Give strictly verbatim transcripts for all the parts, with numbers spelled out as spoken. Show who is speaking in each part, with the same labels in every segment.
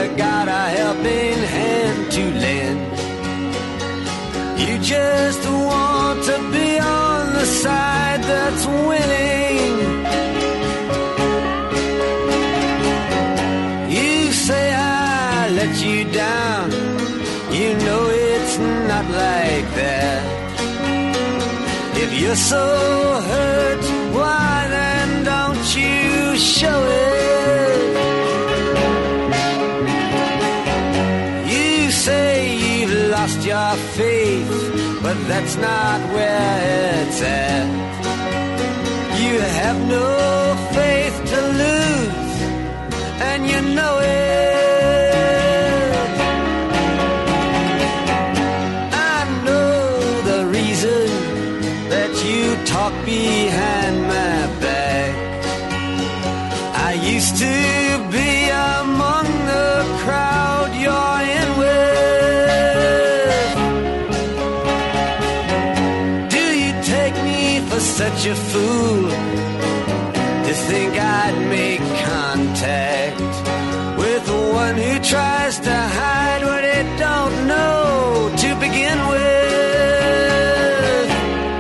Speaker 1: never got a helping hand to lend. You just want to be on the side that's winning. You say I let you down, you know it's not like that. If you're so hurt, why then don't you show it? You say you've lost your faith, but that's not where it's at. You have no faith to lose, and you know it. I know the reason that you talk behind my back. I used to be among the crowd you're in with. Do you take me for such a fool to think I'd make contact with one who tries to hide what it don't know to begin with?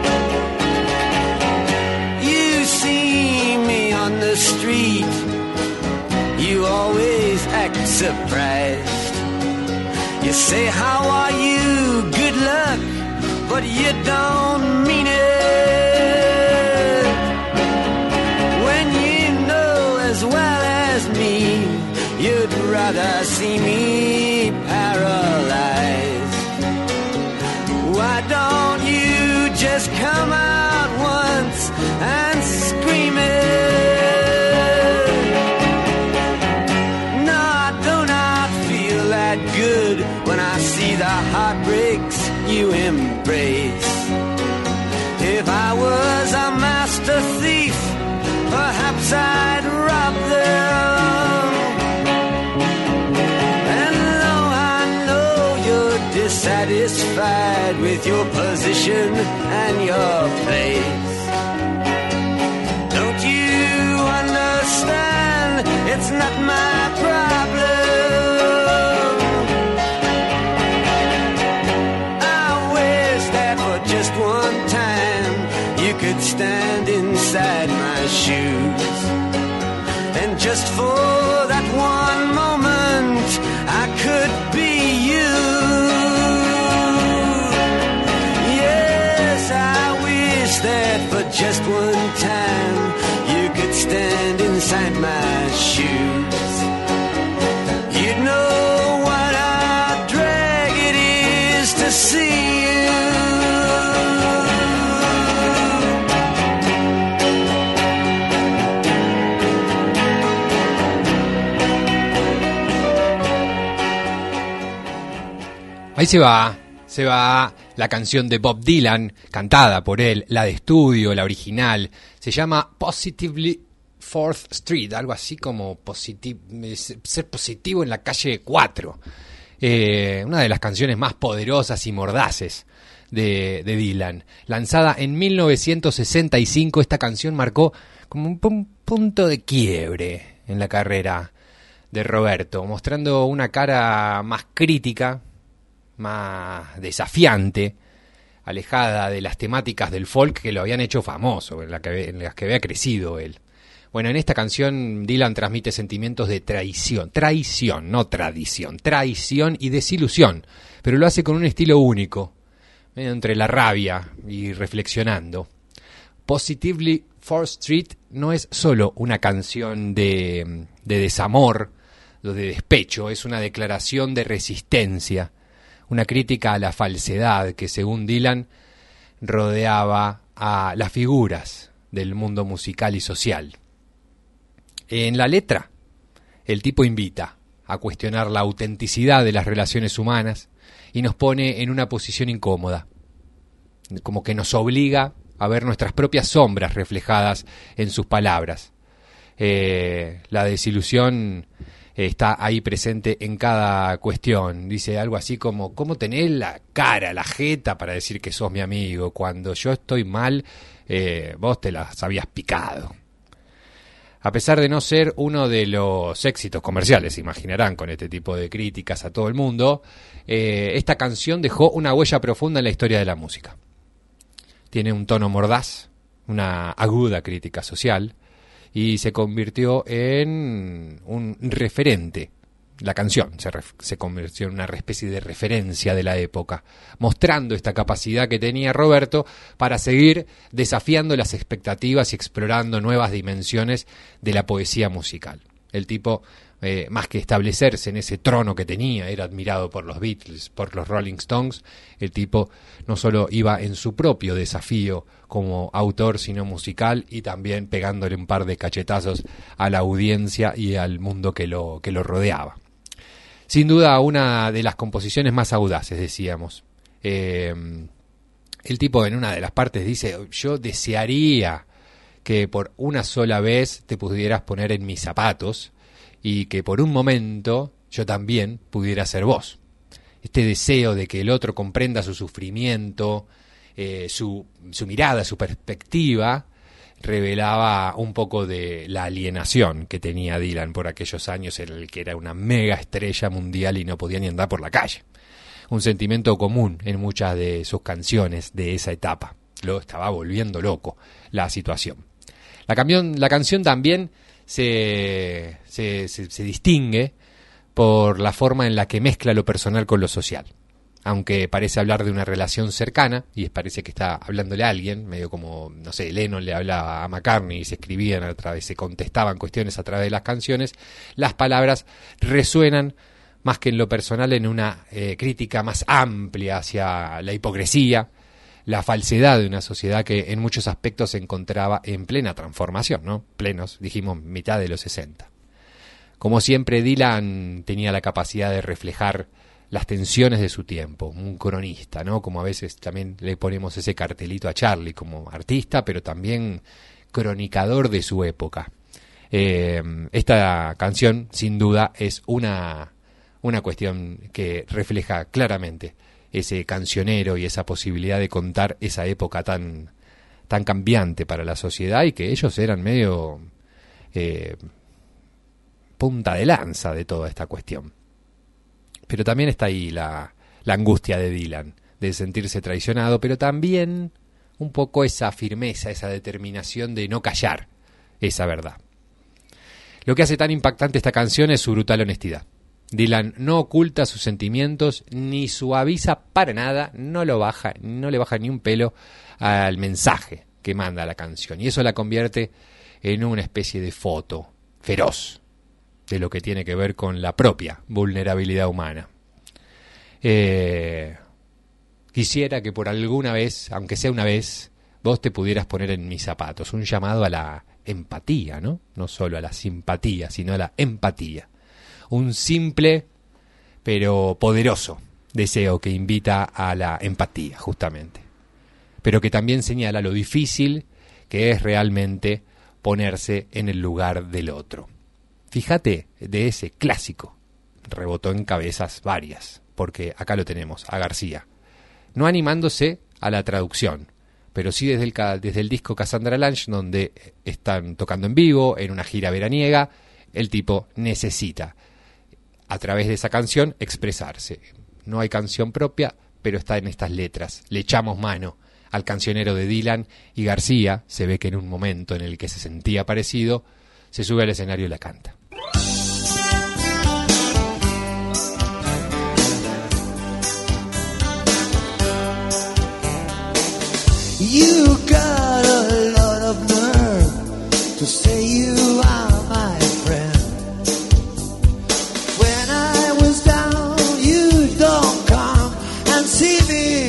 Speaker 1: You see me on the street, you always act surprised. You say, how are you? Good luck, but you don't mean it. When you know as well as me, you'd rather see me paralyzed. Why don't you just come out once and scream it? No, I do not feel that good when I see the heartbreaks you embrace. If I was a master thief, perhaps I'd rob them. And though I know you're dissatisfied with your position and your place, don't you understand it's not my problem? I wish that for just one time you could stand inside my shoes, and just for that one moment I could be you. Yes, I wish that for just one time you could stand inside my shoes. You'd know what a drag it is to see you.
Speaker 2: Ahí se va, se va la canción de Bob Dylan, cantada por él, la de estudio, la original. Se llama Positively Fourth Street, algo así como positiv- ser positivo en la calle cuatro. Eh, una de las canciones más poderosas y mordaces de, de Dylan. Lanzada en mil novecientos sesenta y cinco, esta canción marcó como un, un punto de quiebre en la carrera de Roberto, mostrando una cara más crítica, más desafiante, alejada de las temáticas del folk que lo habían hecho famoso, en, la que, en las que había crecido él. Bueno, en esta canción Dylan transmite sentimientos de traición, traición, no tradición, traición y desilusión, pero lo hace con un estilo único, medio entre la rabia y reflexionando. Positively Fourth Street no es solo una canción de, de desamor, de despecho, es una declaración de resistencia, una crítica a la falsedad que, según Dylan, rodeaba a las figuras del mundo musical y social. En la letra, el tipo invita a cuestionar la autenticidad de las relaciones humanas y nos pone en una posición incómoda, como que nos obliga a ver nuestras propias sombras reflejadas en sus palabras. Eh, la desilusión está ahí presente en cada cuestión. Dice algo así como, ¿cómo tenés la cara, la jeta para decir que sos mi amigo? Cuando yo estoy mal, eh, vos te las habías picado. A pesar de no ser uno de los éxitos comerciales, se imaginarán, con este tipo de críticas a todo el mundo, eh, esta canción dejó una huella profunda en la historia de la música. Tiene un tono mordaz, una aguda crítica social, y se convirtió en un referente. La canción se, ref- se convirtió en una especie de referencia de la época, mostrando esta capacidad que tenía Roberto para seguir desafiando las expectativas y explorando nuevas dimensiones de la poesía musical. El tipo, eh, más que establecerse en ese trono que tenía, era admirado por los Beatles, por los Rolling Stones, el tipo no solo iba en su propio desafío como autor, sino musical, y también pegándole un par de cachetazos a la audiencia y al mundo que lo, que lo rodeaba. Sin duda, una de las composiciones más audaces, decíamos. Eh, el tipo en una de las partes dice: yo desearía que por una sola vez te pudieras poner en mis zapatos y que por un momento yo también pudiera ser vos. Este deseo de que el otro comprenda su sufrimiento, eh, su, su mirada, su perspectiva, revelaba un poco de la alienación que tenía Dylan por aquellos años en el que era una mega estrella mundial y no podía ni andar por la calle. Un sentimiento común en muchas de sus canciones de esa etapa. Lo estaba volviendo loco la situación. La, camión, la canción también se, se, se, se distingue por la forma en la que mezcla lo personal con lo social. Aunque parece hablar de una relación cercana, y parece que está hablándole a alguien, medio como, no sé, Lennon le hablaba a McCartney y se escribían a través, se contestaban cuestiones a través de las canciones, las palabras resuenan más que en lo personal en una eh, crítica más amplia hacia la hipocresía, la falsedad de una sociedad que en muchos aspectos se encontraba en plena transformación, ¿no? Plenos, dijimos, mitad de los sesenta. Como siempre, Dylan tenía la capacidad de reflejar las tensiones de su tiempo, un cronista, ¿no? Como a veces también le ponemos ese cartelito a Charlie como artista, pero también cronicador de su época. Eh, esta canción, sin duda, es una, una cuestión que refleja claramente ese cancionero y esa posibilidad de contar esa época tan, tan cambiante para la sociedad, y que ellos eran medio eh, punta de lanza de toda esta cuestión. Pero también está ahí la, la angustia de Dylan, de sentirse traicionado, pero también un poco esa firmeza, esa determinación de no callar esa verdad. Lo que hace tan impactante esta canción es su brutal honestidad. Dylan no oculta sus sentimientos, ni suaviza para nada, no lo baja, no le baja ni un pelo al mensaje que manda la canción. Y eso la convierte en una especie de foto feroz de lo que tiene que ver con la propia vulnerabilidad humana. Eh, quisiera que por alguna vez, aunque sea una vez, vos te pudieras poner en mis zapatos. Un llamado a la empatía, ¿no? No solo a la simpatía, sino a la empatía. Un simple pero poderoso deseo que invita a la empatía, justamente. Pero que también señala lo difícil que es realmente ponerse en el lugar del otro. Fíjate, de ese clásico rebotó en cabezas varias, porque acá lo tenemos, a García, no animándose a la traducción, pero sí desde el, desde el disco Cassandra Lange, donde están tocando en vivo, en una gira veraniega, el tipo necesita, a través de esa canción, expresarse. No hay canción propia, pero está en estas letras. Le echamos mano al cancionero de Dylan, y García, se ve que en un momento en el que se sentía parecido, se sube al escenario y la canta.
Speaker 1: You got a lot of nerve to say you are my friend. When I was down, you don't come and see me.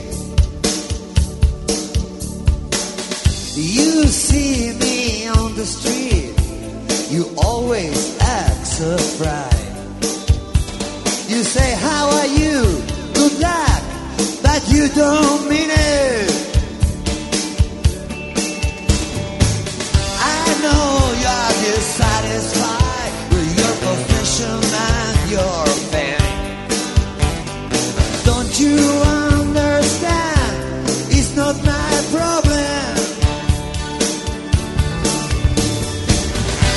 Speaker 1: You see me on the street, you always act surprised. You say, how are you? Good luck, but you don't mean it. I know you're dissatisfied with your profession and your fame. Don't you understand? It's not my problem.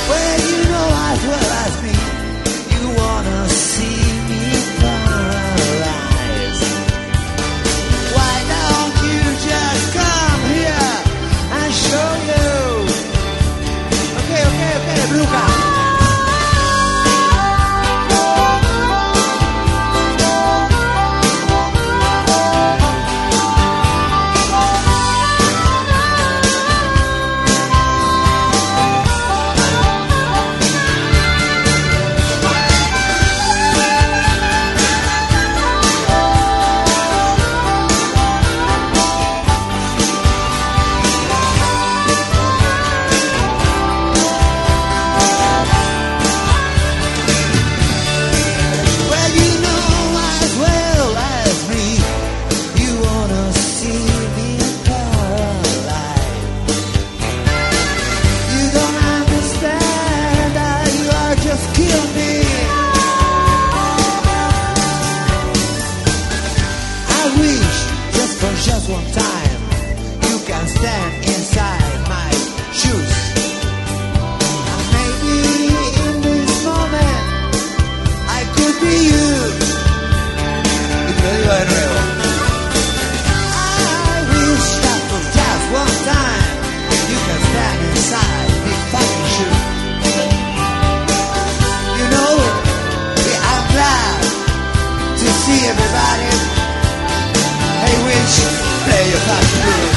Speaker 1: everybody. Hey, Winch, play your country blues.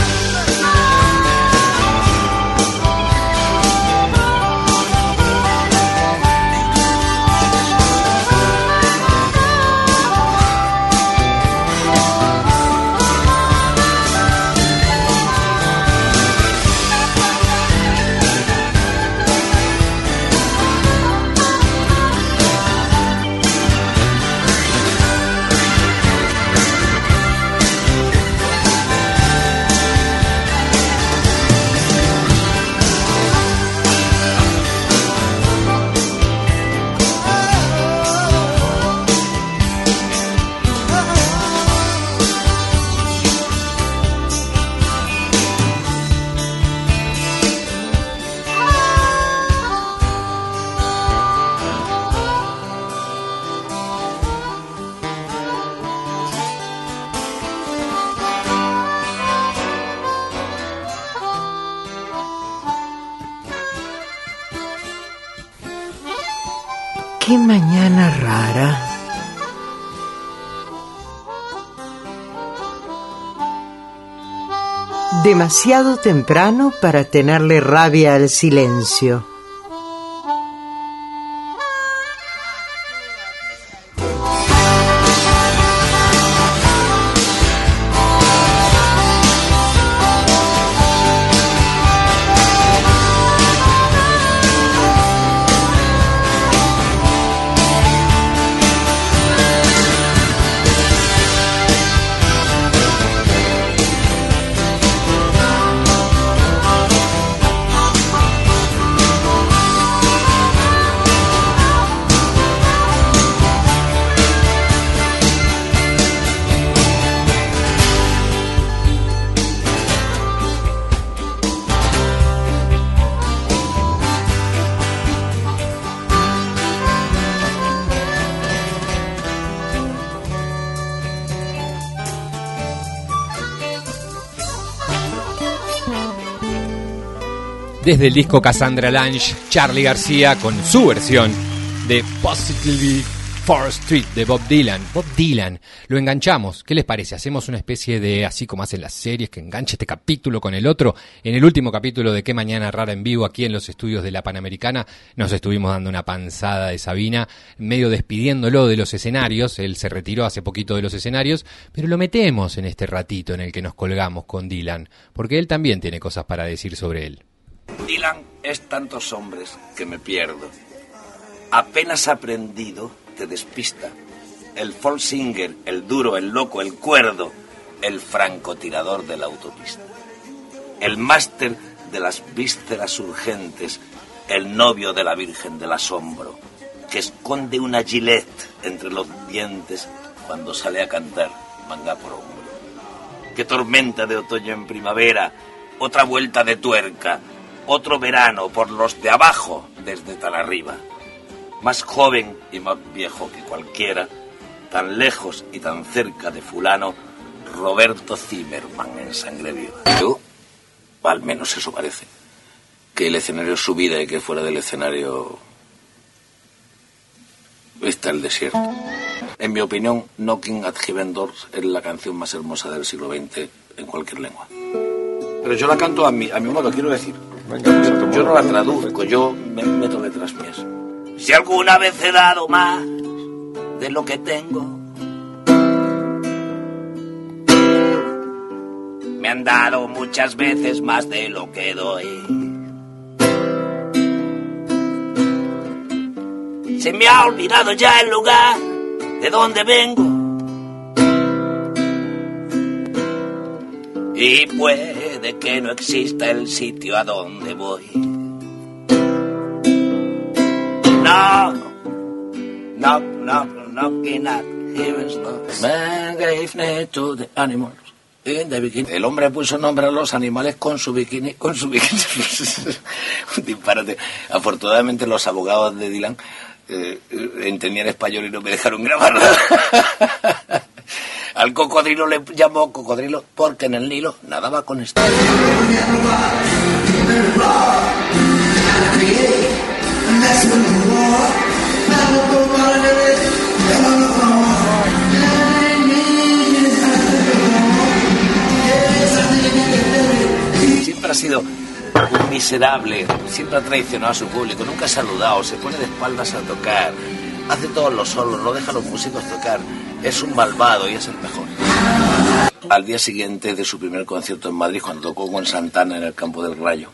Speaker 3: Qué mañana rara. Demasiado temprano para tenerle rabia al silencio.
Speaker 2: Desde el disco Cassandra Lange, Charly García con su versión de Positively fourth Street de Bob Dylan. Bob Dylan, lo enganchamos. ¿Qué les parece? Hacemos una especie de, así como hacen las series, que enganche este capítulo con el otro. En el último capítulo de Qué Mañana Rara en vivo, aquí en los estudios de la Panamericana, nos estuvimos dando una panzada de Sabina, medio despidiéndolo de los escenarios. Él se retiró hace poquito de los escenarios, pero lo metemos en este ratito en el que nos colgamos con Dylan, porque él también tiene cosas para decir sobre él.
Speaker 4: Dylan es tantos hombres que me pierdo. Apenas aprendido, te despista. El folk singer, el duro, el loco, el cuerdo, el francotirador de la autopista. El máster de las vísceras urgentes, el novio de la Virgen del Asombro, que esconde una gilet entre los dientes cuando sale a cantar manga por hombro. Qué tormenta de otoño en primavera, otra vuelta de tuerca, otro verano por los de abajo desde tan arriba. Más joven y más viejo que cualquiera, tan lejos y tan cerca de fulano, Roberto Zimmerman en Sangre Viva. Yo, al menos eso parece, que el escenario es su vida y que fuera del escenario está el desierto. En mi opinión, Knocking at Heaven Doors es la canción más hermosa del siglo veinte en cualquier lengua. Pero yo la canto a mi, a mi modo, quiero decir. Yo no la traduzco, yo me meto letras mías. Si alguna vez he dado más de lo que tengo, me han dado muchas veces más de lo que doy. Se me ha olvidado ya el lugar de donde vengo, y puede que no exista el sitio a donde voy. No, no, no, knocking at heaven's door. Man gave name to the animals in the bikini. El hombre puso nombre a los animales con su bikini, con su bikini. Un disparate. Afortunadamente los abogados de Dylan eh, entendían español y no me dejaron grabarlo. Al cocodrilo le llamó cocodrilo porque en el Nilo nadaba con esto. siempre ha sido un miserable, siempre ha traicionado a su público, nunca ha saludado, se pone de espaldas a tocar, hace todos los solos, no deja a los músicos tocar, es un malvado y es el mejor. Al día siguiente de su primer concierto en Madrid, cuando tocó con Santana en el Campo del Rayo,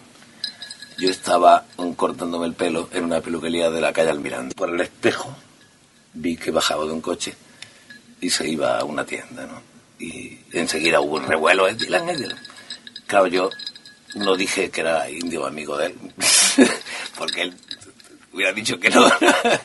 Speaker 4: yo estaba cortándome el pelo en una peluquería de la calle Almirante. Por el espejo vi que bajaba de un coche y se iba a una tienda, ¿no? Y enseguida hubo un revuelo, es Dylan, es Dylan. Claro, yo no dije que era indio amigo de él, porque él hubiera dicho que no.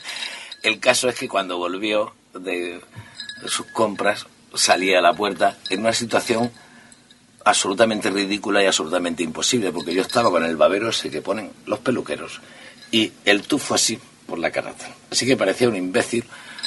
Speaker 4: El caso es que cuando volvió de sus compras, salía a la puerta en una situación absolutamente ridícula y absolutamente imposible, porque yo estaba con el babero ese que ponen los peluqueros y el tufo así por la carátula. Así que parecía un imbécil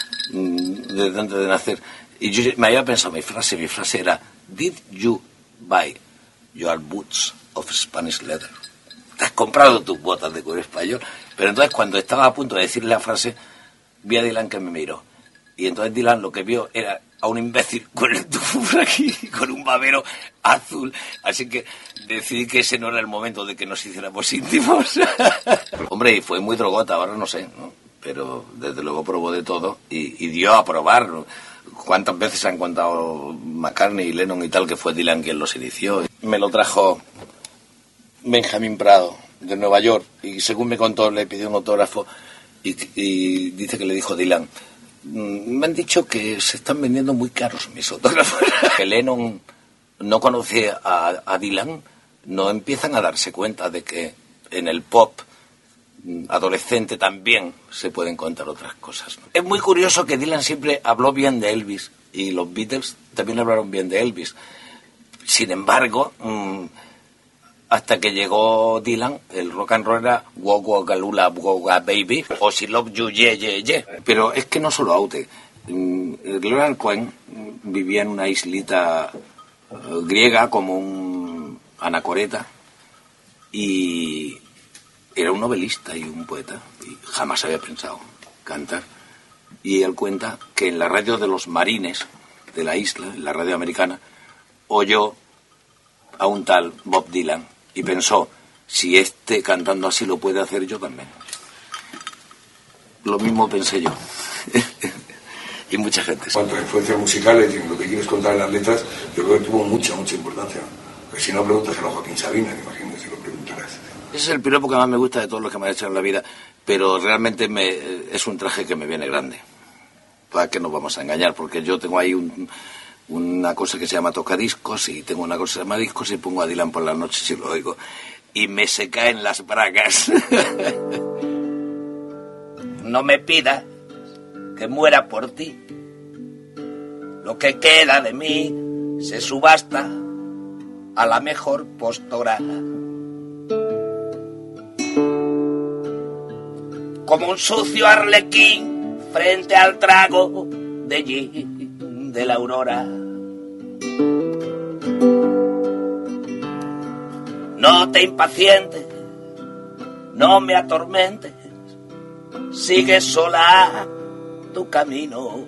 Speaker 4: desde antes de nacer. Y yo me había pensado mi frase, mi frase era: Did you buy your boots of Spanish leather? ¿Te has comprado tus botas de cuero español? Pero entonces cuando estaba a punto de decirle la frase, vi a Dylan que me miró. Y entonces Dylan lo que vio era a un imbécil con el tufo por aquí, con un babero azul. Así que decidí que ese no era el momento de que nos hiciéramos íntimos. Hombre, y fue muy drogota, ahora no sé, ¿no? Pero desde luego probó de todo y, y dio a probar, ¿no? ¿Cuántas veces han contado McCartney y Lennon y tal que fue Dylan quien los inició? Me lo trajo Benjamin Prado de Nueva York y según me contó le pidió un autógrafo y, y dice que le dijo Dylan: me han dicho que se están vendiendo muy caros mis autógrafos. Que Lennon no conoce a, a Dylan, no empiezan a darse cuenta de que en el pop adolescente también se pueden contar otras cosas, ¿no? Es muy curioso que Dylan siempre habló bien de Elvis y los Beatles también hablaron bien de Elvis. Sin embargo, mmm, hasta que llegó Dylan, el rock and roll era Wow Wow Galula Wow Wow Baby o She Love You Yeah Yeah Yeah. Pero es que no solo Aute. Leonard Cohen vivía en una islita griega como un anacoreta y era un novelista y un poeta y jamás había pensado cantar. Y él cuenta que en la radio de los marines de la isla, en la radio americana, oyó a un tal Bob Dylan y pensó: si este cantando así lo puede hacer, yo también. Lo mismo pensé yo. Y mucha gente.
Speaker 5: Cuanto a influencias musicales y en lo que quieres contar en las letras, yo creo que tuvo mucha, mucha importancia. Porque si no preguntas a Joaquín Sabina, me imagino si lo preguntarás.
Speaker 4: Ese es el piropo que más me gusta de todos los que me han hecho en la vida, pero realmente me, es un traje que me viene grande. ¿Para qué nos vamos a engañar? Porque yo tengo ahí un, una cosa que se llama tocadiscos y tengo una cosa que se llama discos y pongo a Dylan por las noches y lo oigo. Y me se caen las bragas. No me pidas que muera por ti. Lo que queda de mí se subasta a la mejor postora. Como un sucio arlequín frente al trago de gin de la aurora. No te impacientes, no me atormentes, sigue sola tu camino.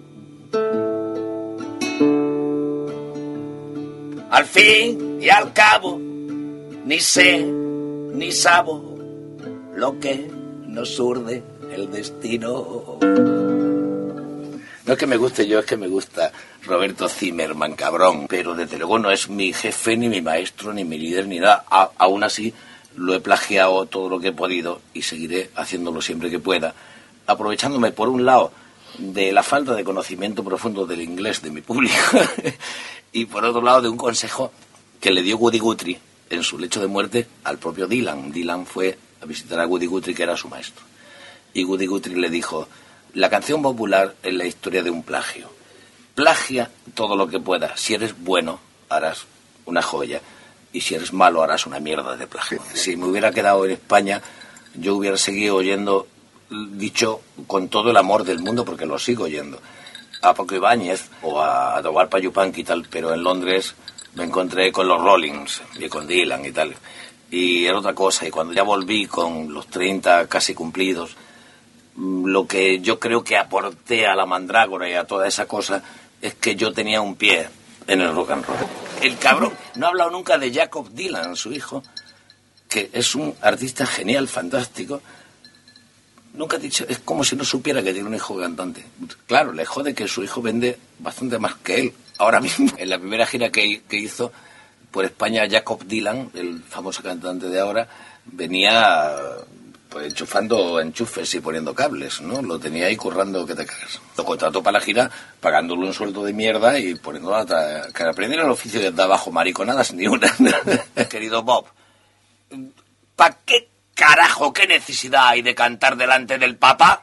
Speaker 4: Al fin y al cabo, ni sé ni sabo lo que nos urde el destino. No es que me guste yo, es que me gusta Roberto Zimmerman, cabrón, pero desde luego no es mi jefe, ni mi maestro, ni mi líder, ni nada. A, aún así, lo he plagiado todo lo que he podido y seguiré haciéndolo siempre que pueda, aprovechándome, por un lado, de la falta de conocimiento profundo del inglés de mi público y, por otro lado, de un consejo que le dio Woody Guthrie en su lecho de muerte al propio Dylan. Dylan fue a visitar a Woody Guthrie, que era su maestro. Y Woody Guthrie le dijo: la canción popular es la historia de un plagio. Plagia todo lo que puedas. Si eres bueno, harás una joya. Y si eres malo, harás una mierda de plagio. Si me hubiera quedado en España, yo hubiera seguido oyendo, dicho con todo el amor del mundo, porque lo sigo oyendo, a Paco Ibáñez o a Atahualpa Yupanqui y tal, pero en Londres me encontré con los Rollings y con Dylan y tal. Y era otra cosa. Y cuando ya volví con los treinta casi cumplidos, lo que yo creo que aporté a la mandrágora y a toda esa cosa es que yo tenía un pie en el rock and roll. El cabrón no ha hablado nunca de Jakob Dylan, su hijo, que es un artista genial, fantástico. Nunca ha dicho, es como si no supiera que tiene un hijo cantante. Claro, le jode que su hijo vende bastante más que él. Ahora mismo, en la primera gira que, que hizo por España, Jakob Dylan, el famoso cantante de ahora, venía pues enchufando enchufes y poniendo cables, ¿no? Lo tenía ahí currando que te cagas. Lo contrató para la gira, pagándole un sueldo de mierda y poniéndolo a tra- que aprender el oficio de abajo, mariconadas ni una. Querido Bob, ¿para qué carajo, qué necesidad hay de cantar delante del Papa?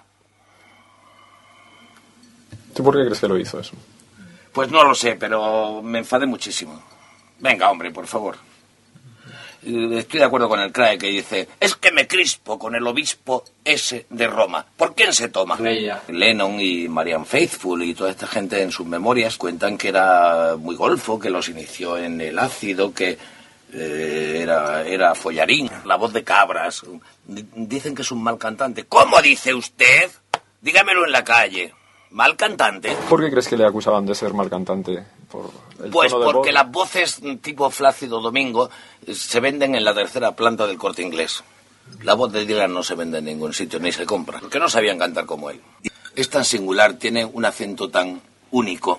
Speaker 6: ¿Tú por qué crees que lo hizo eso?
Speaker 4: Pues no lo sé, pero me enfadé muchísimo. Venga, hombre, por favor. Estoy de acuerdo con el C R A E que dice, es que me crispo con el obispo ese de Roma. ¿Por quién se toma?
Speaker 7: Ella.
Speaker 4: Lennon y Marianne Faithfull y toda esta gente en sus memorias cuentan que era muy golfo, que los inició en el ácido, que eh, era, era follarín, la voz de cabras. D- dicen que es un mal cantante. ¿Cómo dice usted? Dígamelo en la calle. ¿Mal cantante?
Speaker 6: ¿Por qué crees que le acusaban de ser mal cantante? Por el
Speaker 4: Pues
Speaker 6: tono de
Speaker 4: porque
Speaker 6: voz.
Speaker 4: las voces tipo Flácido Domingo eh, se venden en la tercera planta del Corte Inglés. La voz de Dylan no se vende en ningún sitio, ni se compra, porque no sabían cantar como él. Es tan singular, tiene un acento tan único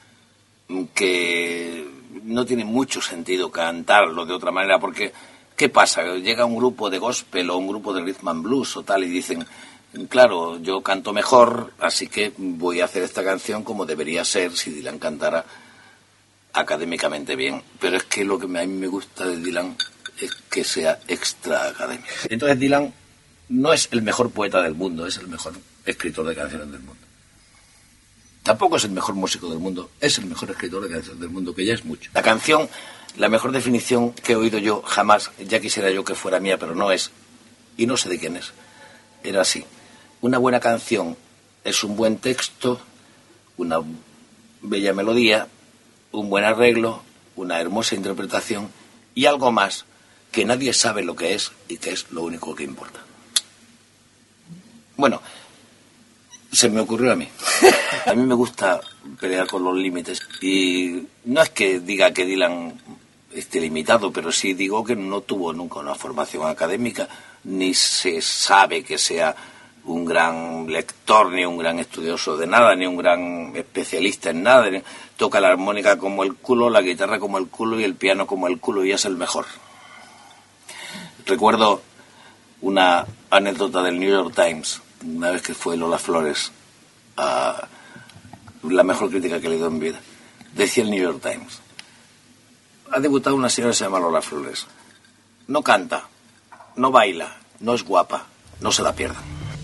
Speaker 4: que no tiene mucho sentido cantarlo de otra manera, porque ¿qué pasa? Llega un grupo de gospel o un grupo de rhythm and blues o tal y dicen, claro, yo canto mejor, así que voy a hacer esta canción como debería ser si Dylan cantara académicamente bien. Pero es que lo que a mí me gusta de Dylan es que sea extra académico. Entonces Dylan no es el mejor poeta del mundo, es el mejor escritor de canciones del mundo. Tampoco es el mejor músico del mundo, es el mejor escritor de canciones del mundo, que ya es mucho. La canción, la mejor definición que he oído yo jamás, ya quisiera yo que fuera mía, pero no es, y no sé de quién es, era así. Una buena canción es un buen texto, una bella melodía, un buen arreglo, una hermosa interpretación y algo más que nadie sabe lo que es y que es lo único que importa. Bueno, se me ocurrió a mí. A mí me gusta pelear con los límites y no es que diga que Dylan esté limitado, pero sí digo que no tuvo nunca una formación académica, ni se sabe que sea un gran lector, ni un gran estudioso de nada, ni un gran especialista en nada. Toca la armónica como el culo, la guitarra como el culo y el piano como el culo y es el mejor. Recuerdo una anécdota del New York Times, una vez que fue Lola Flores a la mejor crítica que he leído en mi vida. Decía el New York Times, ha debutado una señora que se llama Lola Flores. No canta, no baila, no es guapa, no se la pierdan.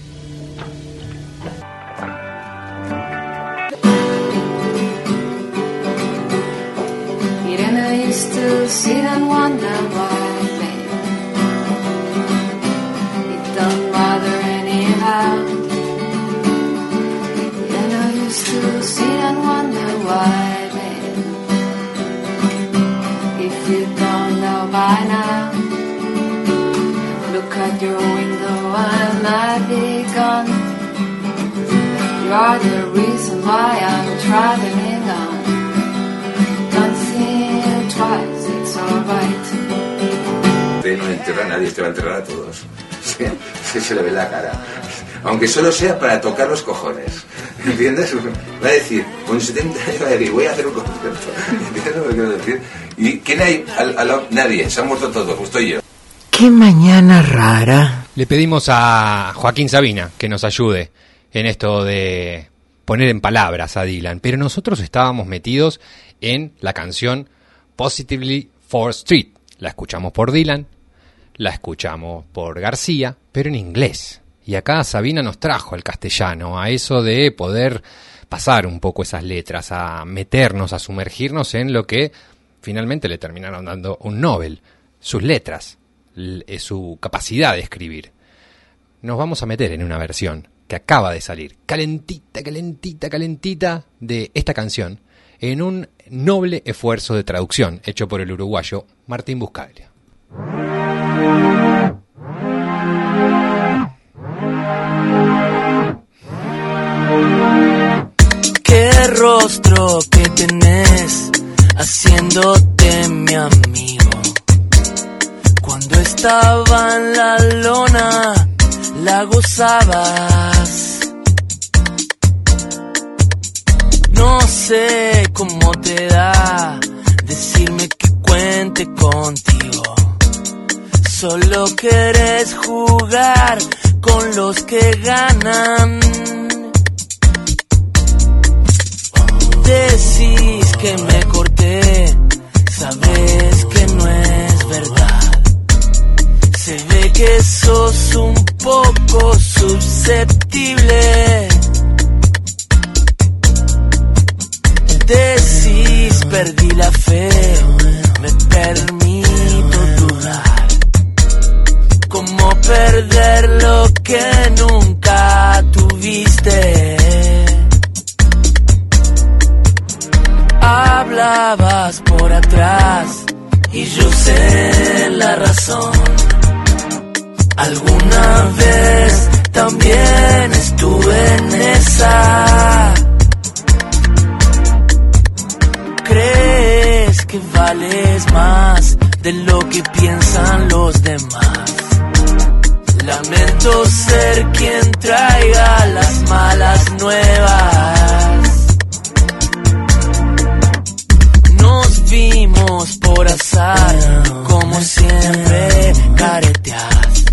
Speaker 8: You still sit and wonder why, babe. It don't matter anyhow. You know you still sit and wonder why, babe. If you don't know by now, look at your window and I'll be gone. You are the reason why I'm traveling on. Twice, it's all right.
Speaker 9: Usted no enterra a nadie, usted va a enterrar a todos. Sí, sí, se le ve la cara. Aunque solo sea para tocar los cojones. ¿Entiendes? Va a decir, con setenta años va a decir, voy a hacer un concierto. ¿Entiendes lo que quiero decir? ¿Y quién hay al, al lado? Nadie, se han muerto todos, pues estoy yo.
Speaker 3: Qué mañana rara.
Speaker 2: Le pedimos a Joaquín Sabina que nos ayude en esto de poner en palabras a Dylan, pero nosotros estábamos metidos en la canción Positively fourth Street. La escuchamos por Dylan, la escuchamos por García, pero en inglés. Y acá Sabina nos trajo al castellano, a eso de poder pasar un poco esas letras, a meternos, a sumergirnos en lo que finalmente le terminaron dando un Nobel, sus letras, su capacidad de escribir. Nos vamos a meter en una versión que acaba de salir, calentita, calentita, calentita, de esta canción, en un noble esfuerzo de traducción hecho por el uruguayo Martín Buscaglia.
Speaker 10: Qué rostro que tenés,
Speaker 7: haciéndote mi amigo. Cuando estaba en la lona, la gozabas. No sé cómo te da decirme que cuente contigo. Solo querés jugar con los que ganan. Decís que me corté, sabes que no es verdad. Se ve que sos un poco susceptible. Decís perdí la fe, me permito dudar. ¿Cómo perder lo que nunca tuviste? Hablabas por atrás y yo sé la razón. Alguna vez también estuve en esa. ¿Crees que vales más de lo que piensan los demás? Lamento ser quien traiga las malas nuevas. Nos vimos por azar, como siempre careteas.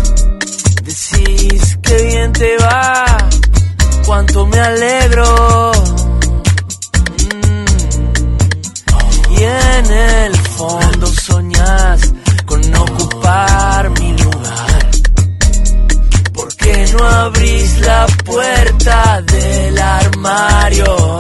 Speaker 7: Decís que bien te va, cuánto me alegro. Y en el fondo soñás con ocupar mi lugar. ¿Por qué no abrís la puerta del armario?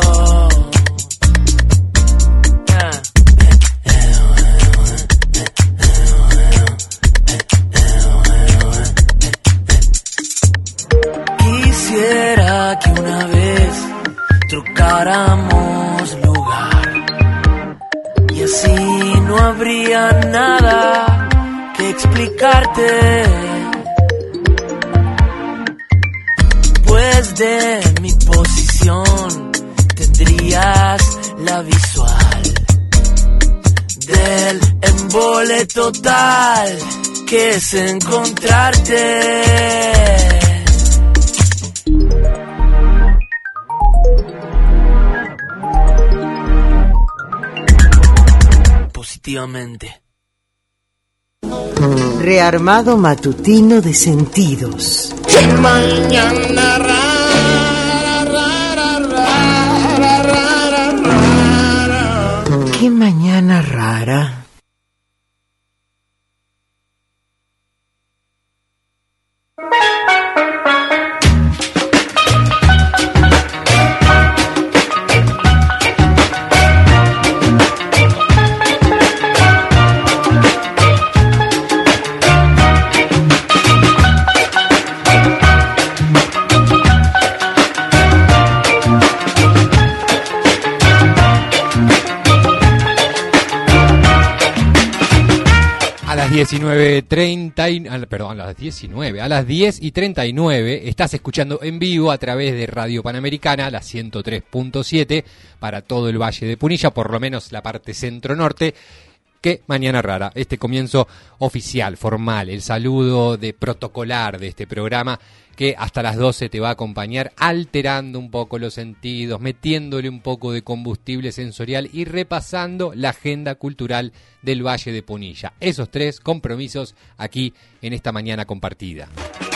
Speaker 7: Quisiera que una vez trocáramos lugar. Y así no habría nada que explicarte. Pues de mi posición tendrías la visual del embole total que es encontrarte. Positivamente.
Speaker 3: Rearmado matutino de sentidos.
Speaker 10: ¡Qué mañana rara, rara, rara, rara, rara!
Speaker 3: ¡Qué mañana rara!
Speaker 2: diecinueve treinta, perdón, a las diecinueve, a las diez y treinta y nueve estás escuchando en vivo a través de Radio Panamericana, la ciento tres punto siete, para todo el Valle de Punilla, por lo menos la parte centro-norte. Qué mañana rara, este comienzo oficial, formal, el saludo de protocolar de este programa que hasta las doce te va a acompañar alterando un poco los sentidos, metiéndole un poco de combustible sensorial y repasando la agenda cultural del Valle de Punilla. Esos tres compromisos aquí en esta mañana compartida.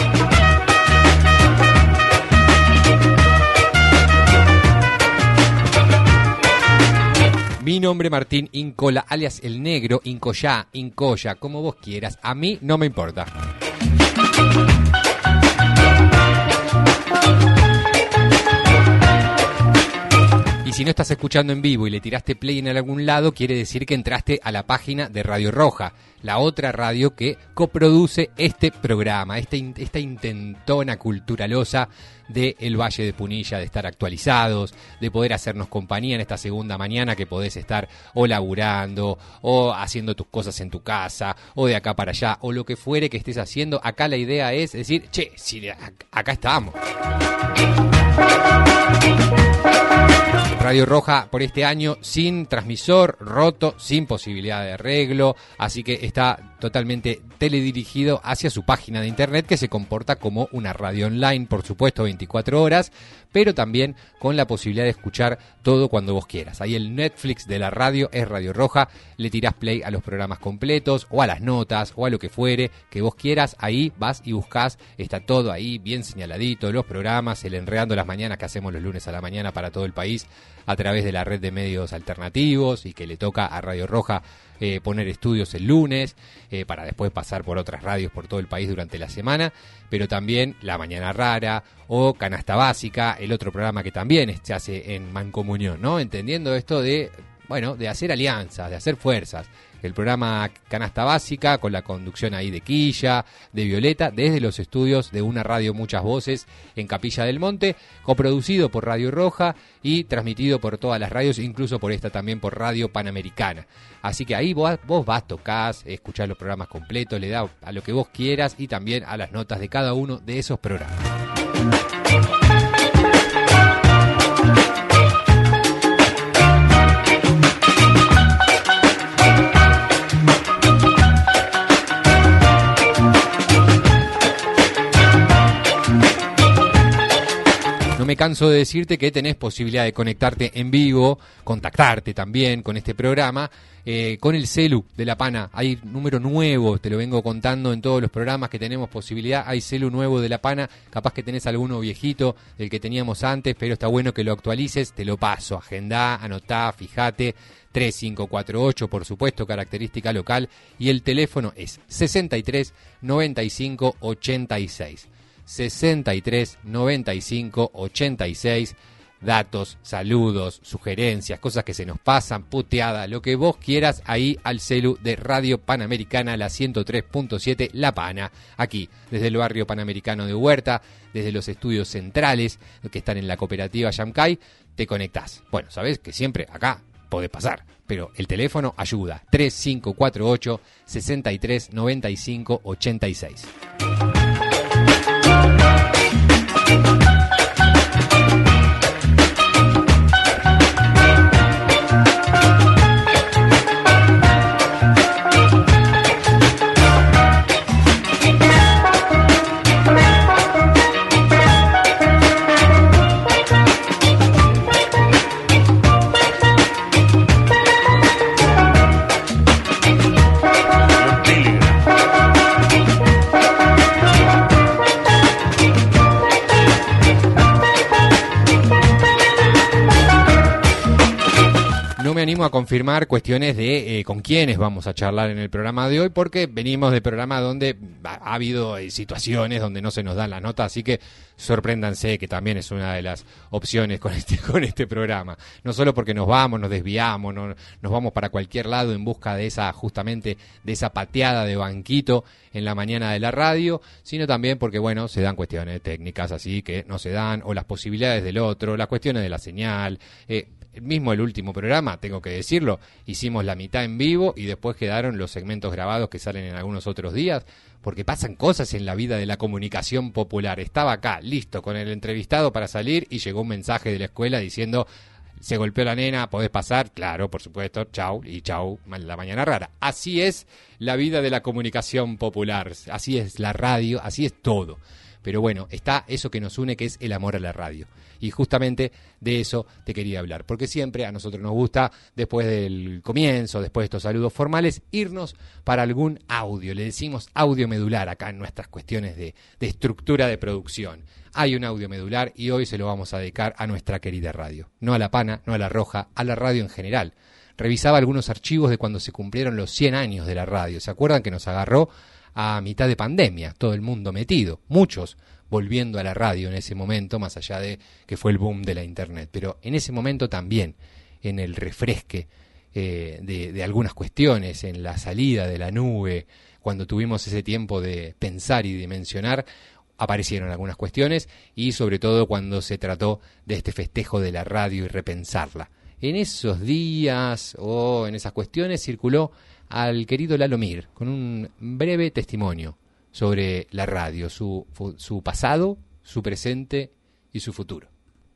Speaker 2: Mi nombre Martín Incola, alias El Negro, Incoyá, Incoya, como vos quieras. A mí no me importa. Y si no estás escuchando en vivo y le tiraste play en algún lado, quiere decir que entraste a la página de Radio Roja, la otra radio que coproduce este programa, este, esta intentona culturalosa de El Valle de Punilla, de estar actualizados, de poder hacernos compañía en esta segunda mañana que podés estar o laburando, o haciendo tus cosas en tu casa, o de acá para allá, o lo que fuere que estés haciendo. Acá la idea es decir, che, si acá estamos. Radio Roja por este año sin transmisor, roto, sin posibilidad de arreglo, así que está totalmente teledirigido hacia su página de internet, que se comporta como una radio online, por supuesto, veinticuatro horas, pero también con la posibilidad de escuchar todo cuando vos quieras. Ahí el Netflix de la radio es Radio Roja, le tirás play a los programas completos o a las notas o a lo que fuere que vos quieras, ahí vas y buscás, está todo ahí bien señaladito, los programas, el Enredando las Mañanas que hacemos los lunes a la mañana para todo el país a través de la red de medios alternativos y que le toca a Radio Roja eh, poner estudios el lunes eh, para después pasar por otras radios por todo el país durante la semana, pero también La Mañana Rara o Canasta Básica, el otro programa que también se hace en mancomunión, ¿no? Entendiendo esto de, bueno, de hacer alianzas, de hacer fuerzas. El programa Canasta Básica con la conducción ahí de Quilla, de Violeta, desde los estudios de una radio Muchas Voces en Capilla del Monte, coproducido por Radio Roja y transmitido por todas las radios, incluso por esta también por Radio Panamericana. Así que ahí vos, vos vas, tocás, escuchás los programas completos, le das a lo que vos quieras y también a las notas de cada uno de esos programas. No me canso de decirte que tenés posibilidad de conectarte en vivo, contactarte también con este programa, eh, con el celu de La Pana. Hay número nuevo, te lo vengo contando en todos los programas que tenemos posibilidad. Hay celu nuevo de La Pana, capaz que tenés alguno viejito del que teníamos antes, pero está bueno que lo actualices, te lo paso. Agendá, anotá, fijate. tres cinco cuatro ocho, por supuesto, característica local. Y el teléfono es sesenta y tres noventa y cinco ochenta y seis. sesenta y tres noventa y cinco ochenta y seis. Datos, saludos, sugerencias, cosas que se nos pasan, puteada, lo que vos quieras, ahí al celu de Radio Panamericana, la ciento tres punto siete, La Pana, aquí, desde el barrio panamericano de Huerta, desde los estudios centrales que están en la cooperativa Yamcay, te conectás. Bueno, sabés que siempre acá podés pasar, pero el teléfono ayuda, tres cinco cuatro ocho sesenta y tres noventa y cinco ochenta y seis. Me animo a confirmar cuestiones de eh, con quiénes vamos a charlar en el programa de hoy, porque venimos de programa donde ha, ha habido eh, situaciones donde no se nos dan las notas, así que sorpréndanse que también es una de las opciones con este con este programa. No solo porque nos vamos, nos desviamos, no, nos vamos para cualquier lado en busca de esa, justamente, de esa pateada de banquito en la mañana de la radio, sino también porque, bueno, se dan cuestiones técnicas así que no se dan, o las posibilidades del otro, las cuestiones de la señal, eh, mismo el último programa, tengo que decirlo, hicimos la mitad en vivo y después quedaron los segmentos grabados que salen en algunos otros días, porque pasan cosas en la vida de la comunicación popular. Estaba acá, listo, con el entrevistado para salir y llegó un mensaje de la escuela diciendo: se golpeó la nena, podés pasar. Claro, por supuesto, chau, y chau, la mañana rara. Así es la vida de la comunicación popular, así es la radio, así es todo. Pero bueno, está eso que nos une, que es el amor a la radio. Y justamente de eso te quería hablar, porque siempre a nosotros nos gusta, después del comienzo, después de estos saludos formales, irnos para algún audio. Le decimos audio medular acá en nuestras cuestiones de, de estructura de producción. Hay un audio medular y hoy se lo vamos a dedicar a nuestra querida radio. No a La Pana, no a La Roja, a la radio en general. Revisaba algunos archivos de cuando se cumplieron los cien años de la radio. ¿Se acuerdan que nos agarró a mitad de pandemia? Todo el mundo metido, muchos volviendo a la radio en ese momento, más allá de que fue el boom de la internet. Pero en ese momento también, en el refresque eh, de, de algunas cuestiones, en la salida de la nube, cuando tuvimos ese tiempo de pensar y dimensionar, aparecieron algunas cuestiones, y sobre todo cuando se trató de este festejo de la radio y repensarla. En esos días o en esas cuestiones circuló al querido Lalo Mir con un breve testimonio sobre la radio, su, su pasado, su presente y su futuro.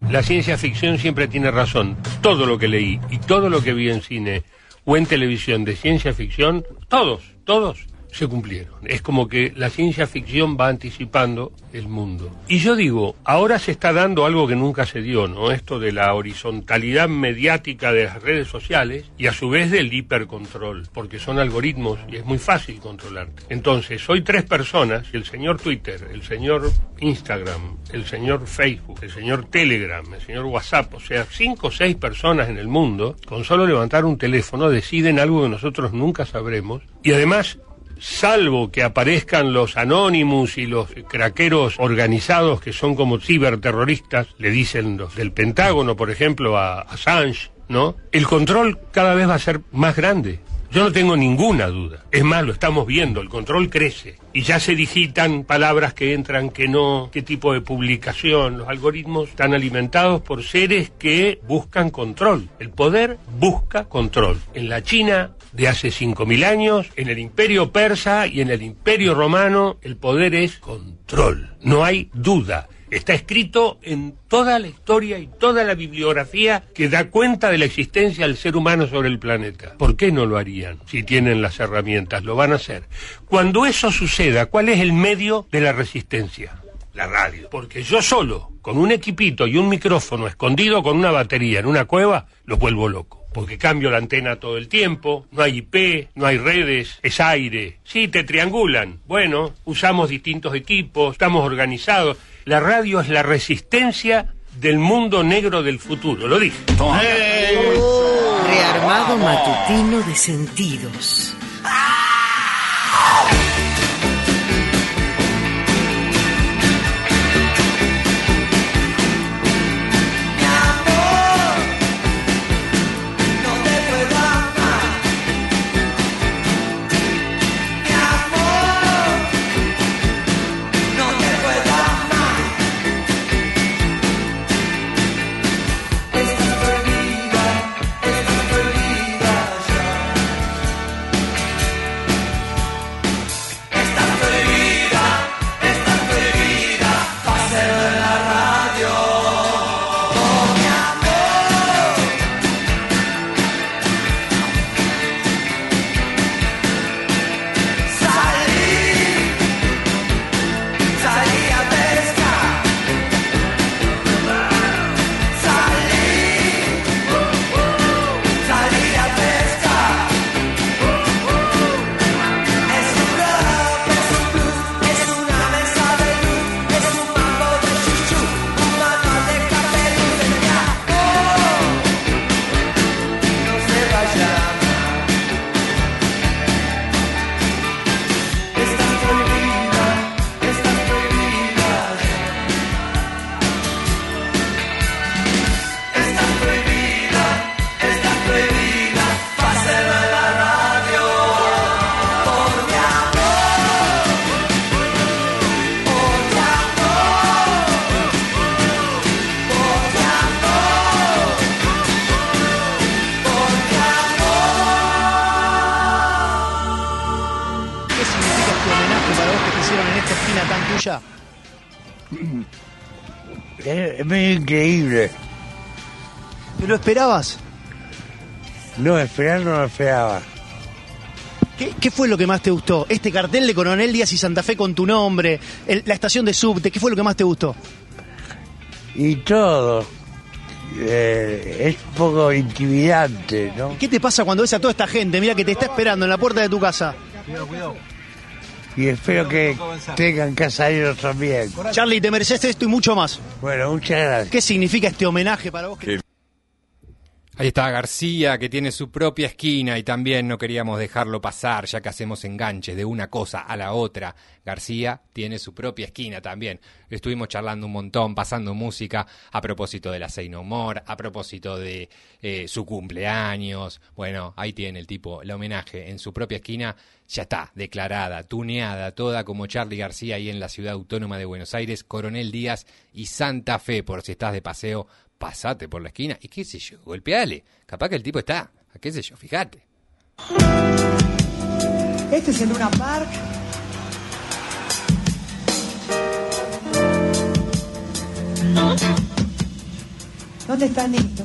Speaker 11: La ciencia ficción siempre tiene razón. Todo lo que leí y todo lo que vi en cine o en televisión de ciencia ficción, todos, todos se cumplieron. Es como que la ciencia ficción va anticipando el mundo. Y yo digo, ahora se está dando algo que nunca se dio, ¿no? Esto de la horizontalidad mediática de las redes sociales y a su vez del hipercontrol, porque son algoritmos y es muy fácil controlarte. Entonces, soy tres personas, el señor Twitter, el señor Instagram, el señor Facebook, el señor Telegram, el señor WhatsApp, o sea, cinco o seis personas en el mundo, con solo levantar un teléfono, deciden algo que nosotros nunca sabremos, y además, salvo que aparezcan los Anonymous y los craqueros organizados que son como ciberterroristas, le dicen los del Pentágono, por ejemplo, a Assange, ¿no? El control cada vez va a ser más grande. Yo no tengo ninguna duda. Es más, lo estamos viendo, el control crece. Y ya se digitan palabras que entran, que no, qué tipo de publicación. Los algoritmos están alimentados por seres que buscan control. El poder busca control. En la China de hace cinco mil años, en el Imperio Persa y en el Imperio Romano, el poder es control. No hay duda. Está escrito en toda la historia y toda la bibliografía que da cuenta de la existencia del ser humano sobre el planeta. ¿Por qué no lo harían? Si tienen las herramientas, lo van a hacer. Cuando eso suceda, ¿cuál es el medio de la resistencia? La radio. Porque yo solo, con un equipito y un micrófono escondido con una batería en una cueva, los vuelvo loco. Porque cambio la antena todo el tiempo, no hay I P, no hay redes, es aire. Sí, te triangulan. Bueno, usamos distintos equipos, estamos organizados. La radio es la resistencia del mundo negro del futuro, lo dije.
Speaker 3: ¡Eh! Rearmado matutino de sentidos.
Speaker 12: Es medio increíble.
Speaker 13: ¿Te lo esperabas?
Speaker 12: No, esperar no lo esperaba.
Speaker 13: ¿Qué, ¿Qué fue lo que más te gustó? Este cartel de Coronel Díaz y Santa Fe con tu nombre, el, la estación de subte, ¿qué fue lo que más te gustó?
Speaker 12: Y todo. Eh, es un poco intimidante, ¿no?
Speaker 13: ¿Qué te pasa cuando ves a toda esta gente? Mira que te está esperando en la puerta de tu casa.
Speaker 12: Cuidado, cuidado. Y espero que tengan casa ellos también.
Speaker 13: Charlie, te mereces esto y mucho más.
Speaker 12: Bueno, muchas gracias.
Speaker 13: ¿Qué significa este homenaje para vos?
Speaker 2: Que... Ahí está García, que tiene su propia esquina, y también no queríamos dejarlo pasar, ya que hacemos enganches de una cosa a la otra. García tiene su propia esquina también. Estuvimos charlando un montón, pasando música a propósito de la Say No More, a propósito de eh, su cumpleaños. Bueno, ahí tiene el tipo, el homenaje en su propia esquina. Ya está, declarada, tuneada, toda como Charly García ahí en la Ciudad Autónoma de Buenos Aires, Coronel Díaz y Santa Fe. Por si estás de paseo, pasate por la esquina y qué sé yo, golpeale. Capaz que el tipo está, a qué sé yo, fíjate.
Speaker 14: Este es el Luna Park. ¿Dónde está Nito?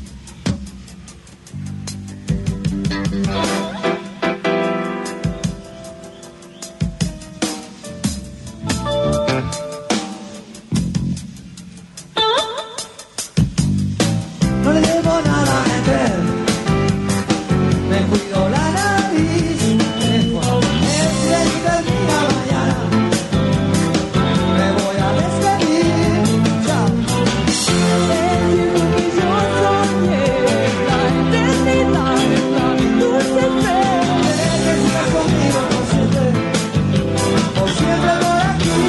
Speaker 15: No le debo nada a meter, me cuido la nariz, el cielito es mía mañana, me voy a despedir, chao. Yo soñé la eternidad, la dulce fe, que sigas conmigo por siempre, por siempre por aquí.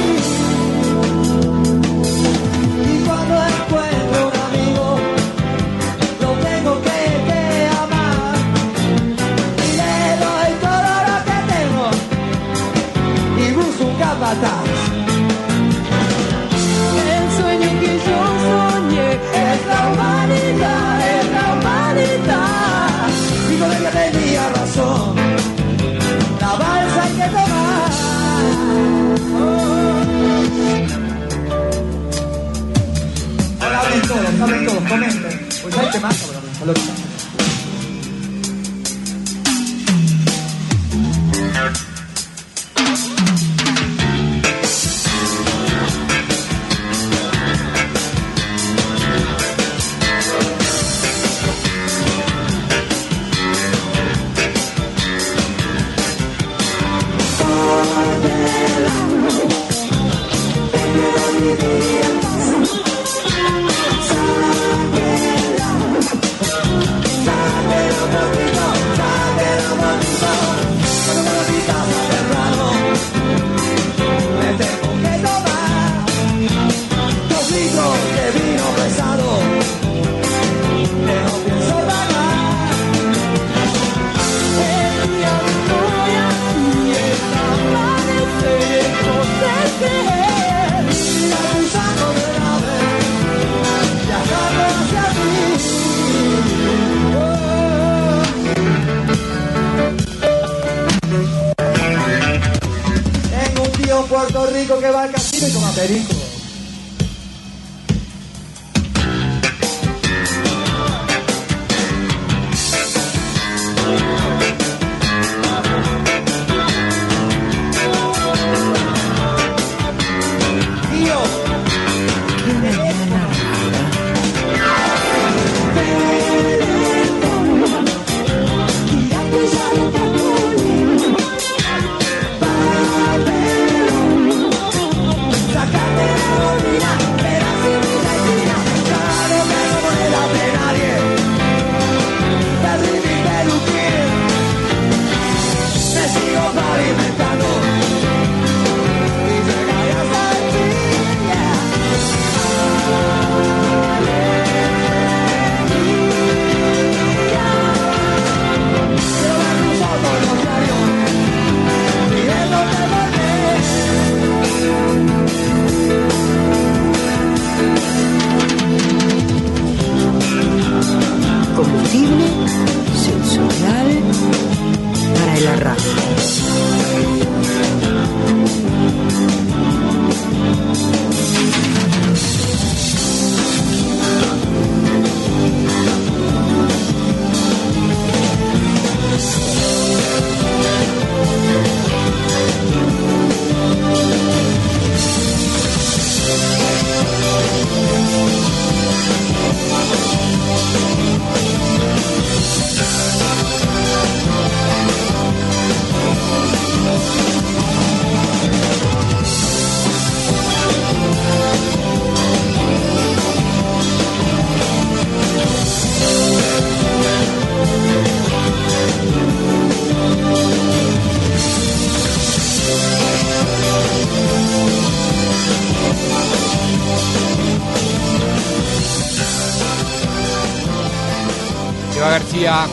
Speaker 15: Y cuando encuentro un amigo, lo tengo que, que amar y le doy todo lo que tengo y busco un capataz. El sueño que yo soñé es la humanidad, es la humanidad. Digo que tenía razón, la balsa hay que tomar. Ahora hablen todos, hablen todos, comenten. Pues hay temazo, pero me lo quitan. Tengo un tío en Puerto Rico que va al casino y toma perico. Tío, qué mañana
Speaker 3: combustible sensorial para el arranque.
Speaker 2: Se va García.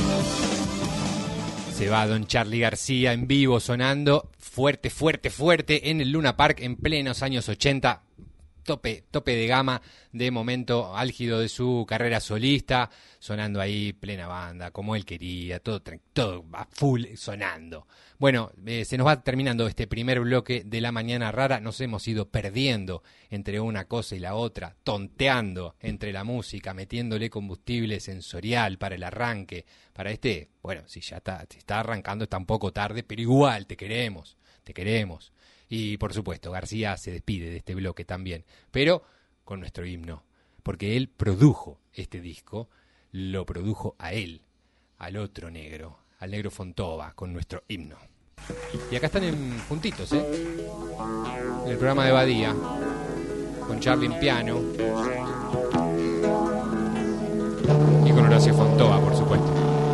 Speaker 2: Se va Don Charly García en vivo sonando fuerte, fuerte, fuerte en el Luna Park en plenos años ochenta. tope, tope de gama, de momento álgido de su carrera solista, sonando ahí plena banda, como él quería, todo, todo a full sonando. Bueno, eh, se nos va terminando este primer bloque de La Mañana Rara, nos hemos ido perdiendo entre una cosa y la otra, tonteando entre la música, metiéndole combustible sensorial para el arranque, para este, bueno, si ya está, si está arrancando está un poco tarde, pero igual te queremos, te queremos. Y por supuesto, García se despide de este bloque también, pero con nuestro himno, porque él produjo este disco, lo produjo a él, al otro negro, al negro Fontova, con nuestro himno. Y acá están en juntitos, ¿eh? En el programa de Badía, con Charlie en piano y con Horacio Fontova, por supuesto.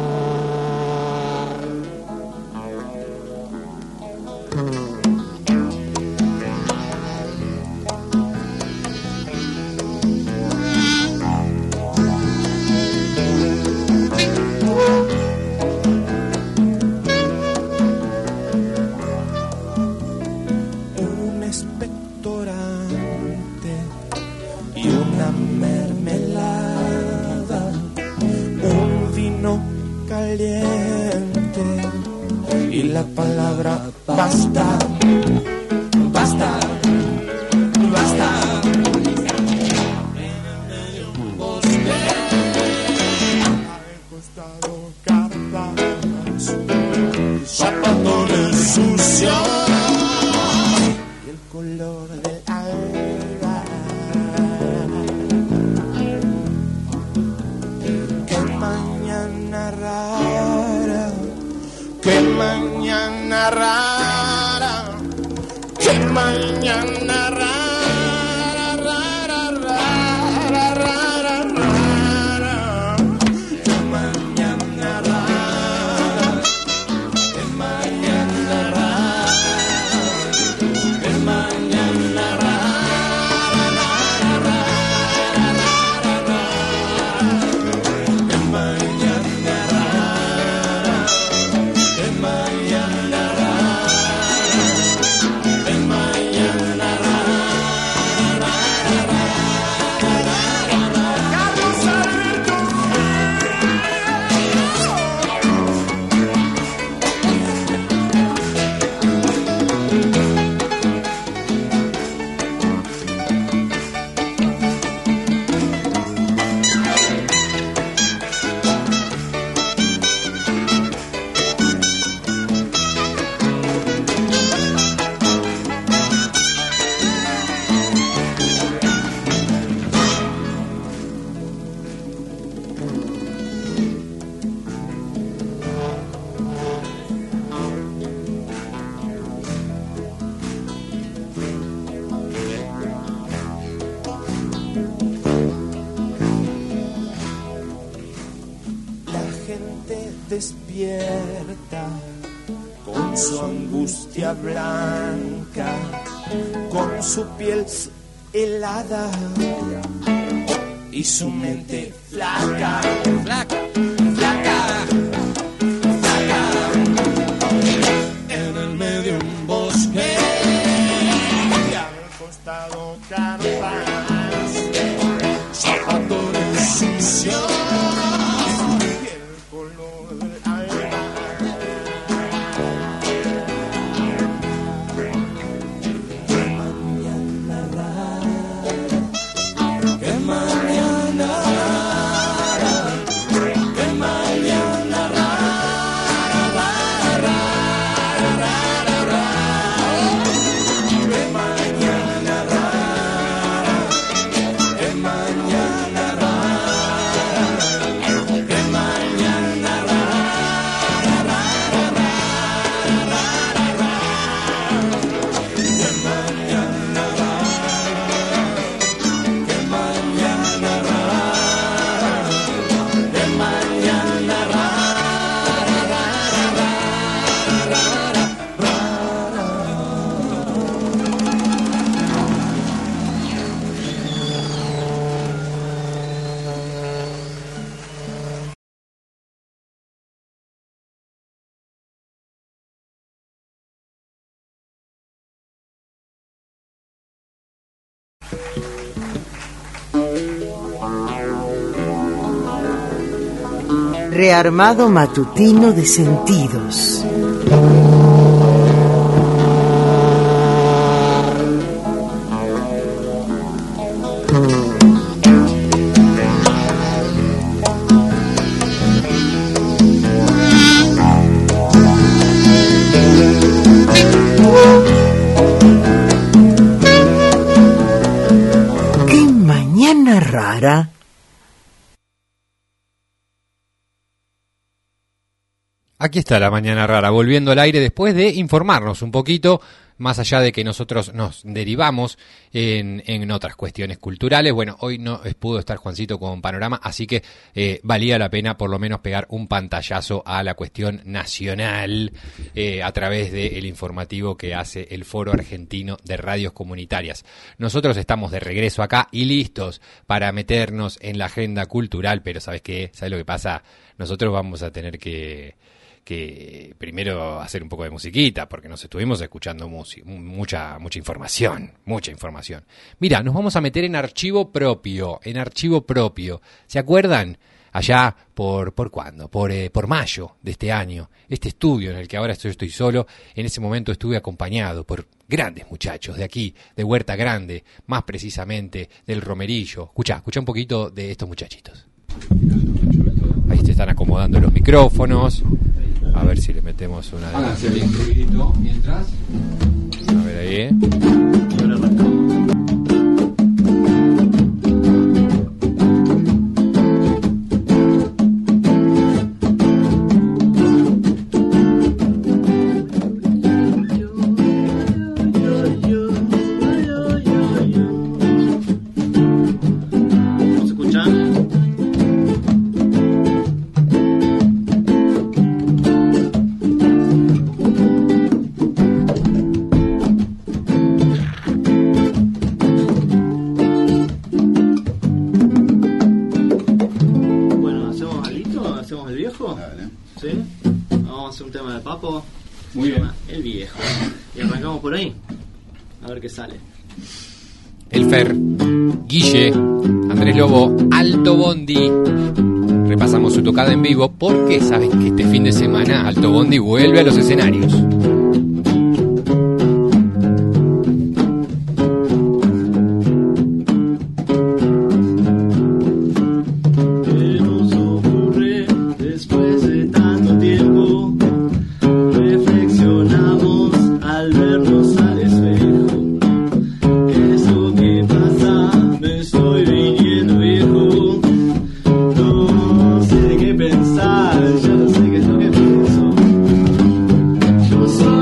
Speaker 10: Y la palabra basta, basta, basta. Un bosque al costado cartas, zapatones sucios y el color del alba. Qué mañana rara, qué mañana rara, qué mañana rara, rara, rara, rara, rara, qué mañana rara, qué mañana rara, qué mañana rara, rara, rara, rara, qué mañana rara. De mañana rara, de mañana rara, Carlos Alberto. Despierta con su angustia blanca, con su piel helada y su mente flaca, flaca, flaca, flaca. En el medio un bosque y al costado carpas, zapatones sucios.
Speaker 3: Rearmado matutino de sentidos. ¡Qué mañana rara!
Speaker 2: Aquí está la mañana rara, volviendo al aire después de informarnos un poquito, más allá de que nosotros nos derivamos en, en otras cuestiones culturales. Bueno, hoy no pudo estar Juancito con Panorama, así que eh, valía la pena por lo menos pegar un pantallazo a la cuestión nacional eh, a través del informativo que hace el Foro Argentino de Radios Comunitarias. Nosotros estamos de regreso acá y listos para meternos en la agenda cultural, pero ¿sabes qué? ¿Sabes lo que pasa? Nosotros vamos a tener que... que primero hacer un poco de musiquita, porque nos estuvimos escuchando musi- mucha mucha información, mucha información. Mira, nos vamos a meter en archivo propio, en archivo propio. ¿Se acuerdan? Allá por por cuándo, por eh, por mayo de este año, este estudio en el que ahora estoy, estoy solo, en ese momento estuve acompañado por grandes muchachos de aquí, de Huerta Grande, más precisamente del Romerillo. Escuchá, escuchá un poquito de estos muchachitos. Ahí se están acomodando los micrófonos. A ver si le metemos una de
Speaker 14: Háganse bien ruidito mientras.
Speaker 2: A ver ahí.
Speaker 13: ¿Se escuchan? ¿Sí? Vamos a hacer un tema de Papo.
Speaker 14: Muy bien.
Speaker 13: El viejo. Y arrancamos por ahí. A ver qué sale.
Speaker 2: El Fer, Guille, Andrés Lobo, Alto Bondi. Repasamos su tocada en vivo porque saben que este fin de semana Alto Bondi vuelve a los escenarios.
Speaker 15: Yo soy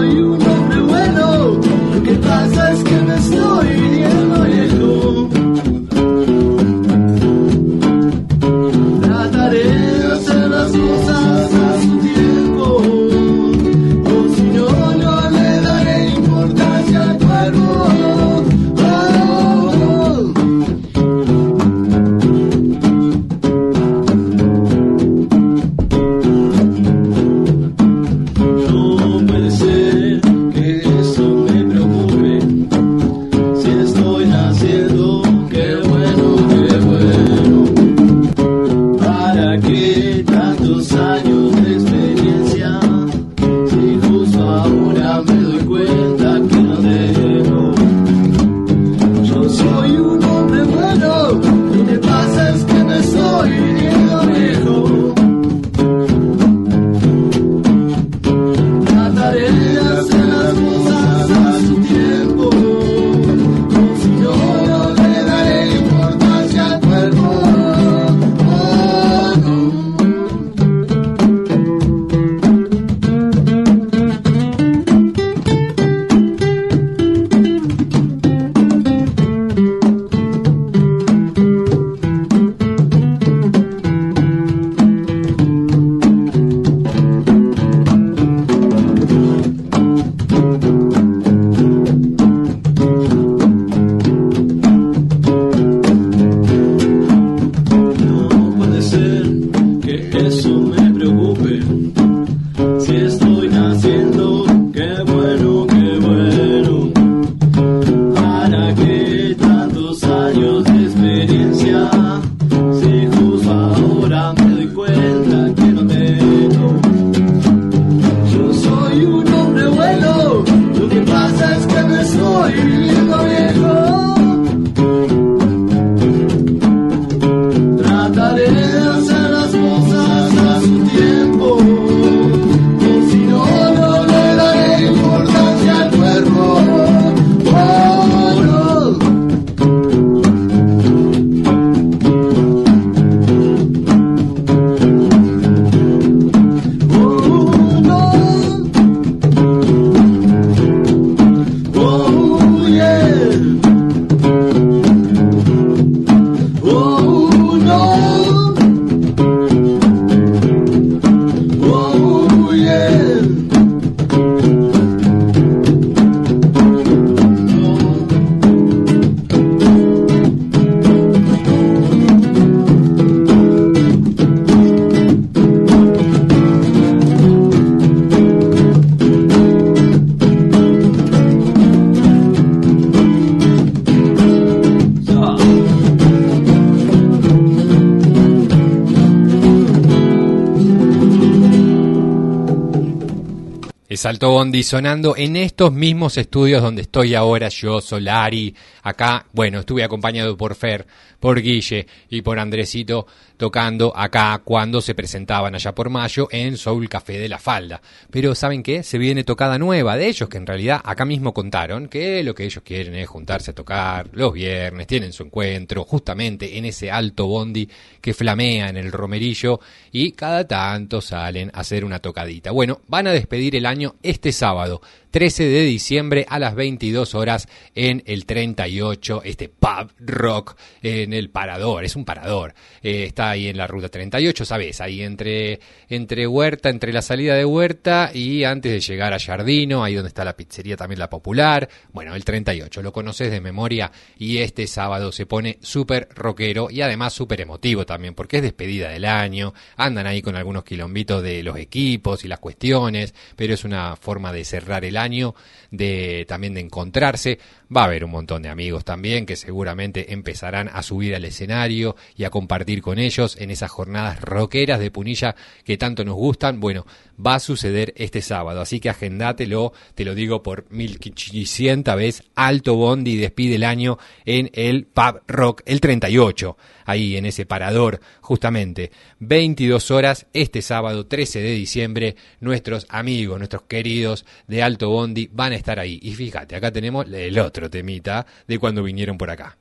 Speaker 2: es Alto Bondi sonando en estos mismos estudios donde estoy ahora yo, Solari. Acá, bueno, estuve acompañado por Fer, por Guille y por Andresito tocando acá cuando se presentaban allá por mayo en Soul Café de la Falda. Pero ¿saben qué? Se viene tocada nueva de ellos, que en realidad acá mismo contaron que lo que ellos quieren es juntarse a tocar los viernes, tienen su encuentro justamente en ese Alto Bondi que flamea en el romerillo y cada tanto salen a hacer una tocadita. Bueno, van a despedir el año este sábado, trece de diciembre a las veintidós horas en el treinta y ocho, este pub rock en el Parador, es un parador, eh, está ahí en la ruta treinta y ocho, ¿sabes? Ahí entre, entre Huerta, entre la salida de Huerta y antes de llegar a Jardino, ahí donde está la pizzería también La Popular, bueno, el treinta y ocho, lo conoces de memoria y este sábado se pone súper rockero y además súper emotivo también, porque es despedida del año, andan ahí con algunos quilombitos de los equipos y las cuestiones, pero es una forma de cerrar el año, de también de encontrarse. Va a haber un montón de amigos también que seguramente empezarán a subir al escenario y a compartir con ellos en esas jornadas rockeras de Punilla que tanto nos gustan. Bueno, va a suceder este sábado, así que agendátelo, te lo digo por mil quinientas vez, Alto Bondi despide el año en el Pub Rock, el treinta y ocho, ahí en ese parador, justamente, veintidós horas, este sábado trece de diciembre, nuestros amigos, nuestros queridos de Alto Bondi van a estar ahí. Y fíjate, acá tenemos el otro temita de cuando vinieron por acá.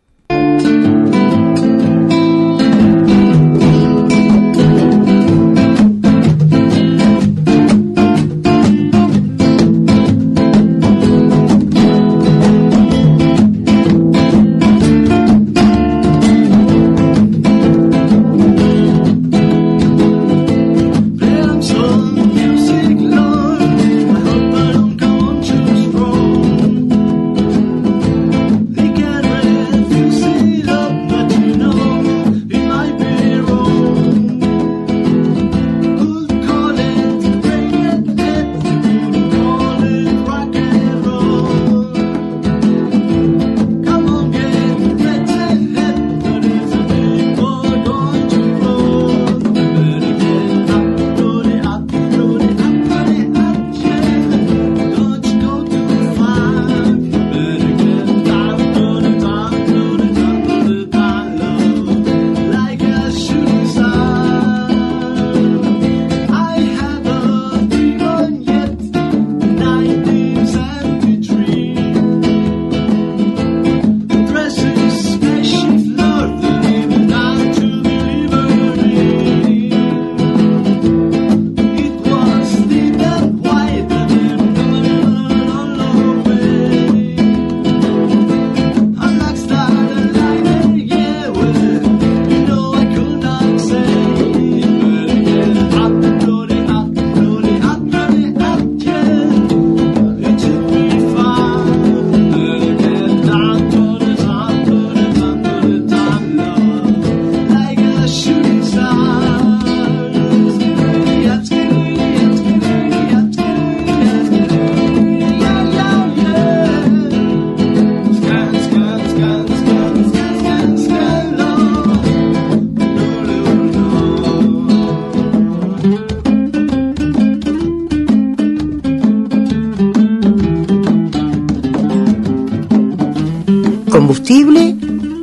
Speaker 3: Combustible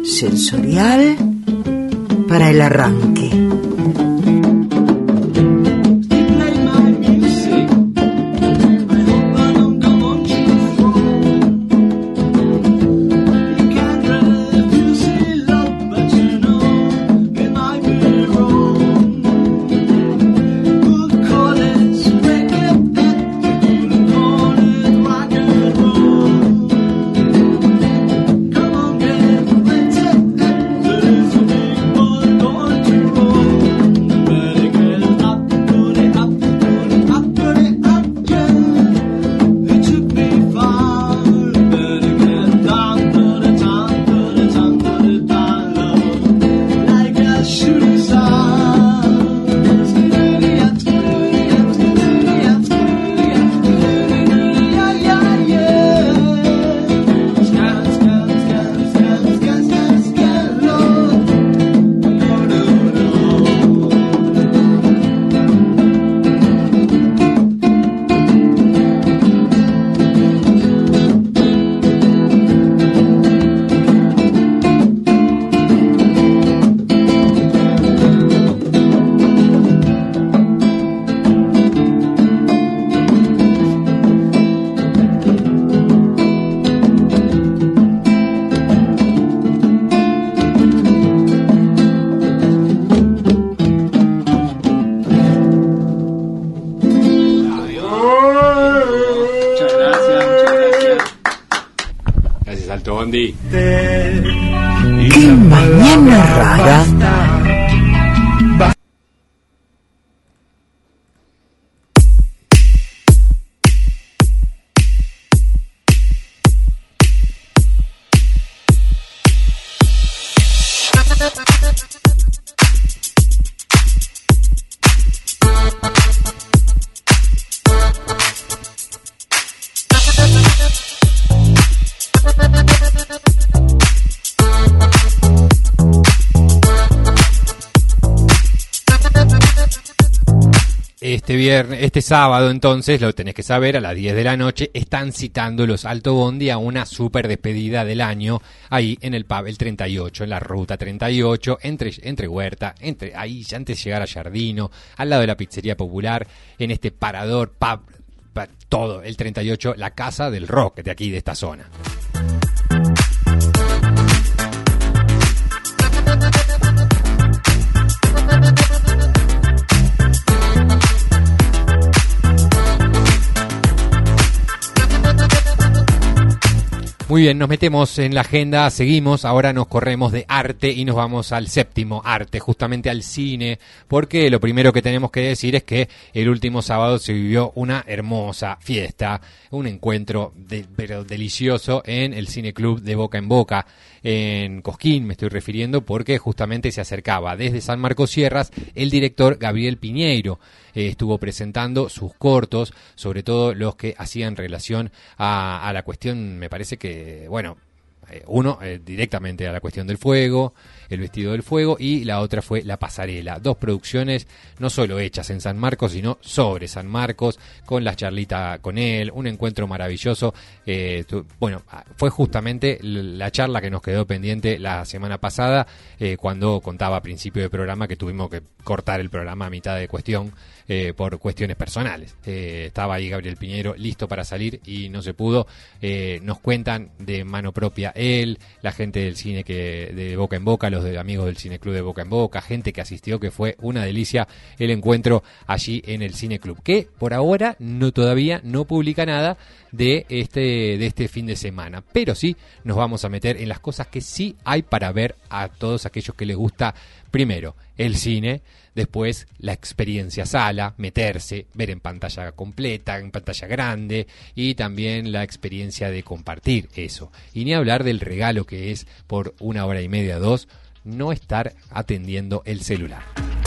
Speaker 3: sensorial para el arranque.
Speaker 15: Roll.
Speaker 3: cara.
Speaker 2: Este viernes, este sábado entonces, lo tenés que saber, a las diez de la noche, están citando los Alto Bondi a una super despedida del año, ahí en el pub El treinta y ocho, en la ruta treinta y ocho, entre, entre Huerta, entre ahí antes de llegar a Jardino, al lado de la Pizzería Popular, en este parador, pub, pub todo, el treinta y ocho, la casa del rock de aquí, de esta zona. Muy bien, nos metemos en la agenda, seguimos, ahora nos corremos de arte y nos vamos al séptimo arte, justamente al cine, porque lo primero que tenemos que decir es que el último sábado se vivió una hermosa fiesta, un encuentro de, pero delicioso en el Cine Club de Boca en Boca, en Cosquín me estoy refiriendo, porque justamente se acercaba desde San Marcos Sierras el director Gabriel Piñeiro. Eh, estuvo presentando sus cortos, sobre todo los que hacían relación a, a la cuestión, me parece que, bueno, eh, uno eh, directamente a la cuestión del fuego, El vestido del fuego, y la otra fue La pasarela. Dos producciones no solo hechas en San Marcos, sino sobre San Marcos, con la charlita con él, un encuentro maravilloso. Eh, tu, bueno, fue justamente la charla que nos quedó pendiente la semana pasada, eh, cuando contaba a principio del programa que tuvimos que cortar el programa a mitad de cuestión, Eh, por cuestiones personales. Eh, estaba ahí Gabriel Piñeiro listo para salir y no se pudo. Eh, nos cuentan de mano propia él, la gente del cine que de Boca en Boca, los de, amigos del Cine Club de Boca en Boca, gente que asistió, que fue una delicia el encuentro allí en el Cine Club, que por ahora no todavía no publica nada de este de este fin de semana, pero sí nos vamos a meter en las cosas que sí hay para ver a todos aquellos que les gusta. Primero, el cine, después la experiencia sala, meterse, ver en pantalla completa, en pantalla grande, y también la experiencia de compartir eso. Y ni hablar del regalo que es por una hora y media, dos, no estar atendiendo el celular.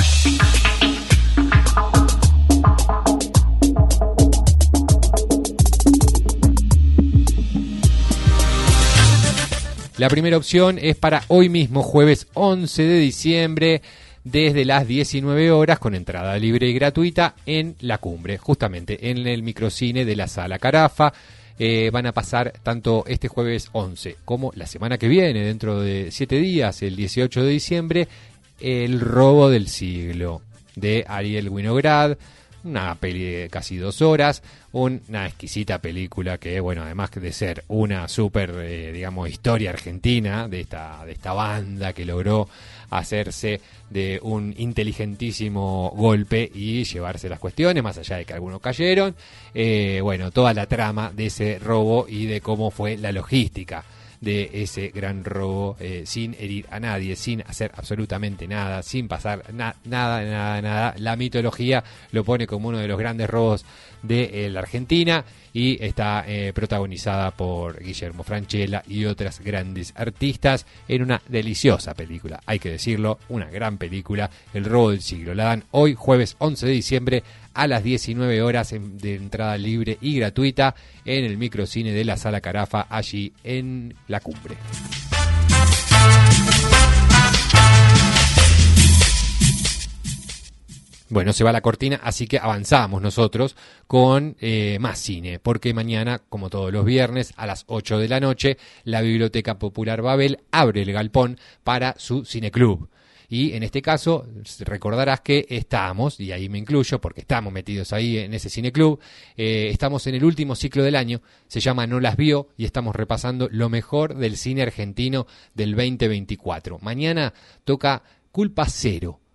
Speaker 2: La primera opción es para hoy mismo, jueves once de diciembre, desde las diecinueve horas, con entrada libre y gratuita en La Cumbre, justamente en el microcine de la Sala Carafa. Eh, van a pasar tanto este jueves once como la semana que viene, dentro de siete días, el dieciocho de diciembre, El robo del siglo, de Ariel Winograd. Una peli de casi dos horas, una exquisita película que, bueno, además de ser una súper, eh, digamos, historia argentina de esta, de esta banda que logró hacerse de un inteligentísimo golpe y llevarse las cuestiones, más allá de que algunos cayeron, eh, bueno, toda la trama de ese robo y de cómo fue la logística de ese gran robo, eh, sin herir a nadie, sin hacer absolutamente nada, sin pasar na- nada, nada, nada. La mitología lo pone como uno de los grandes robos de eh, la Argentina, y está eh, protagonizada por Guillermo Francella y otras grandes artistas en una deliciosa película, hay que decirlo, una gran película, El robo del siglo. La dan hoy, jueves once de diciembre, a las diecinueve horas, en, de entrada libre y gratuita, en el microcine de la Sala Carafa, allí en La Cumbre. Bueno, se va la cortina, así que avanzamos nosotros con eh, más cine, porque mañana, como todos los viernes, a las ocho de la noche, la Biblioteca Popular Babel abre el galpón para su cineclub. Y en este caso, recordarás que estamos, y ahí me incluyo porque estamos metidos ahí en ese cineclub, eh, estamos en el último ciclo del año, se llama No las vio, y estamos repasando lo mejor del cine argentino del veinte veinticuatro. Mañana toca Culpa Cero,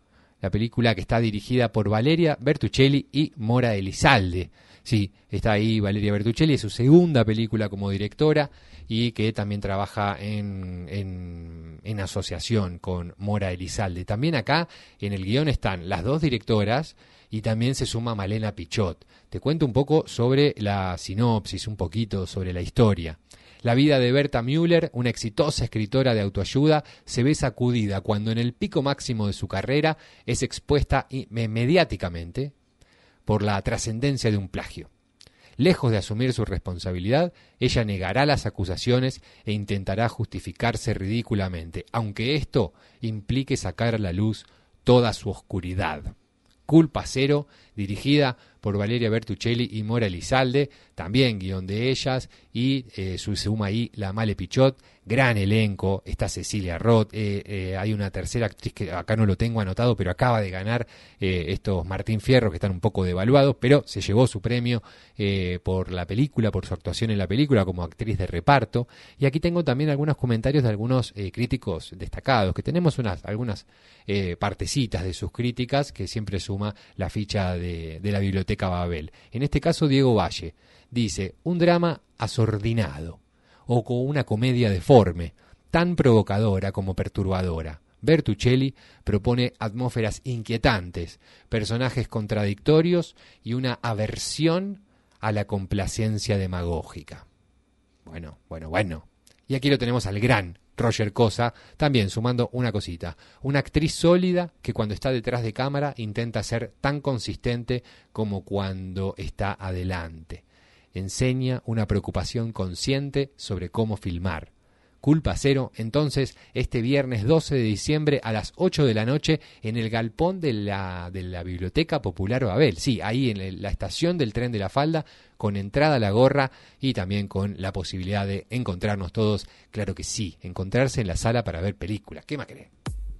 Speaker 2: la película que está dirigida por Valeria Bertuccelli y Mora Elizalde. Sí, está ahí Valeria Bertuccelli, es su segunda película como directora y que también trabaja en, en, en asociación con Mora Elizalde. También acá en el guión están las dos directoras y también se suma Malena Pichot. Te cuento un poco sobre la sinopsis, un poquito sobre la historia. La vida de Berta Müller, una exitosa escritora de autoayuda, se ve sacudida cuando en el pico máximo de su carrera es expuesta mediáticamente por la trascendencia de un plagio. Lejos de asumir su responsabilidad, ella negará las acusaciones e intentará justificarse ridículamente, aunque esto implique sacar a la luz toda su oscuridad. Culpa Cero, dirigida por Valeria Bertuccelli y Mora Elizalde, también guión de ellas, y eh, se suma ahí la Male Pichot, gran elenco, está Cecilia Roth, eh, eh, hay una tercera actriz que acá no lo tengo anotado, pero acaba de ganar eh, estos Martín Fierro, que están un poco devaluados, pero se llevó su premio eh, por la película, por su actuación en la película como actriz de reparto. Y aquí tengo también algunos comentarios de algunos eh, críticos destacados, que tenemos unas algunas eh, partecitas de sus críticas que siempre suma la ficha de, de la Biblioteca Babel. En este caso, Diego Valle dice: un drama asordinado o con una comedia deforme, tan provocadora como perturbadora. Bertuccelli propone atmósferas inquietantes, personajes contradictorios y una aversión a la complacencia demagógica. Bueno, bueno, bueno. Y aquí lo tenemos al gran Roger Cosa, también sumando una cosita. Una actriz sólida que cuando está detrás de cámara intenta ser tan consistente como cuando está adelante. Enseña una preocupación consciente sobre cómo filmar. Culpa Cero, entonces, este viernes doce de diciembre a las ocho de la noche en el galpón de la, de la Biblioteca Popular Babel. Sí, ahí en el, la estación del Tren de la Falda, con entrada a la gorra y también con la posibilidad de encontrarnos todos. Claro que sí, encontrarse en la sala para ver películas. ¿Qué más querés?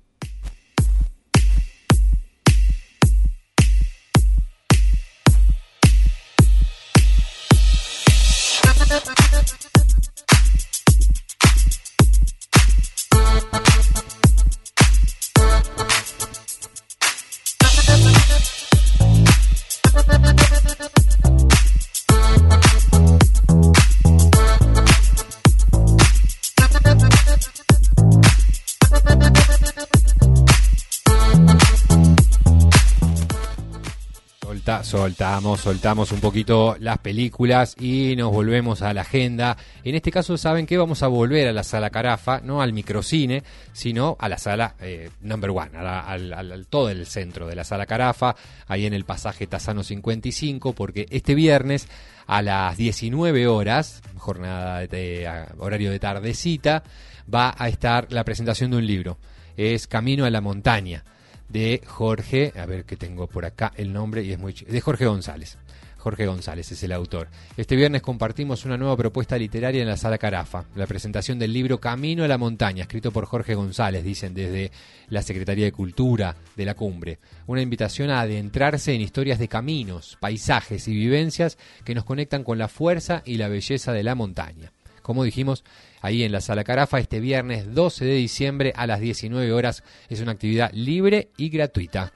Speaker 2: Soltamos, soltamos un poquito las películas y nos volvemos a la agenda. En este caso, ¿saben qué? Vamos a volver a la Sala Carafa, no al microcine, sino a la sala eh, number one, a la, al, al, al todo el centro de la Sala Carafa, ahí en el pasaje Tasano cincuenta y cinco, porque este viernes a las diecinueve horas, jornada de, de horario de tardecita, va a estar la presentación de un libro. Es Camino a la Montaña, de Jorge, a ver que tengo por acá el nombre y es muy ch- de Jorge González. Jorge González es el autor. Este viernes compartimos una nueva propuesta literaria en la Sala Carafa, la presentación del libro Camino a la Montaña, escrito por Jorge González, dicen desde la Secretaría de Cultura de la Cumbre. Una invitación a adentrarse en historias de caminos, paisajes y vivencias que nos conectan con la fuerza y la belleza de la montaña. Como dijimos, ahí en la Sala Carafa, este viernes doce de diciembre a las diecinueve horas, es una actividad libre y gratuita.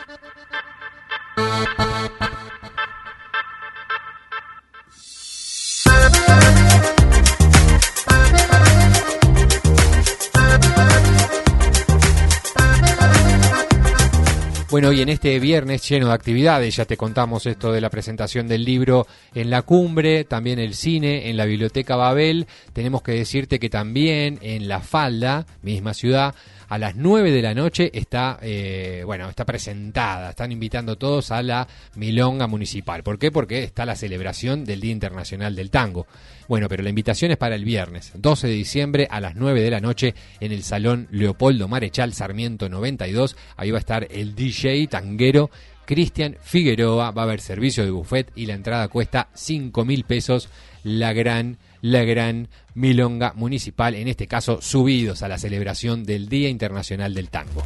Speaker 2: Bueno, y en este viernes lleno de actividades, ya te contamos esto de la presentación del libro en la Cumbre, también el cine en la Biblioteca Babel. Tenemos que decirte que también en La Falda, misma ciudad, a las nueve de la noche está, eh, bueno, está presentada. Están invitando todos a la Milonga Municipal. ¿Por qué? Porque está la celebración del Día Internacional del Tango. Bueno, pero la invitación es para el viernes, doce de diciembre a las nueve de la noche en el Salón Leopoldo Marechal Sarmiento noventa y dos. Ahí va a estar el D J tanguero Cristian Figueroa, va a haber servicio de buffet y la entrada cuesta cinco mil pesos. La gran, la gran Milonga Municipal, en este caso subidos a la celebración del Día Internacional del Tango.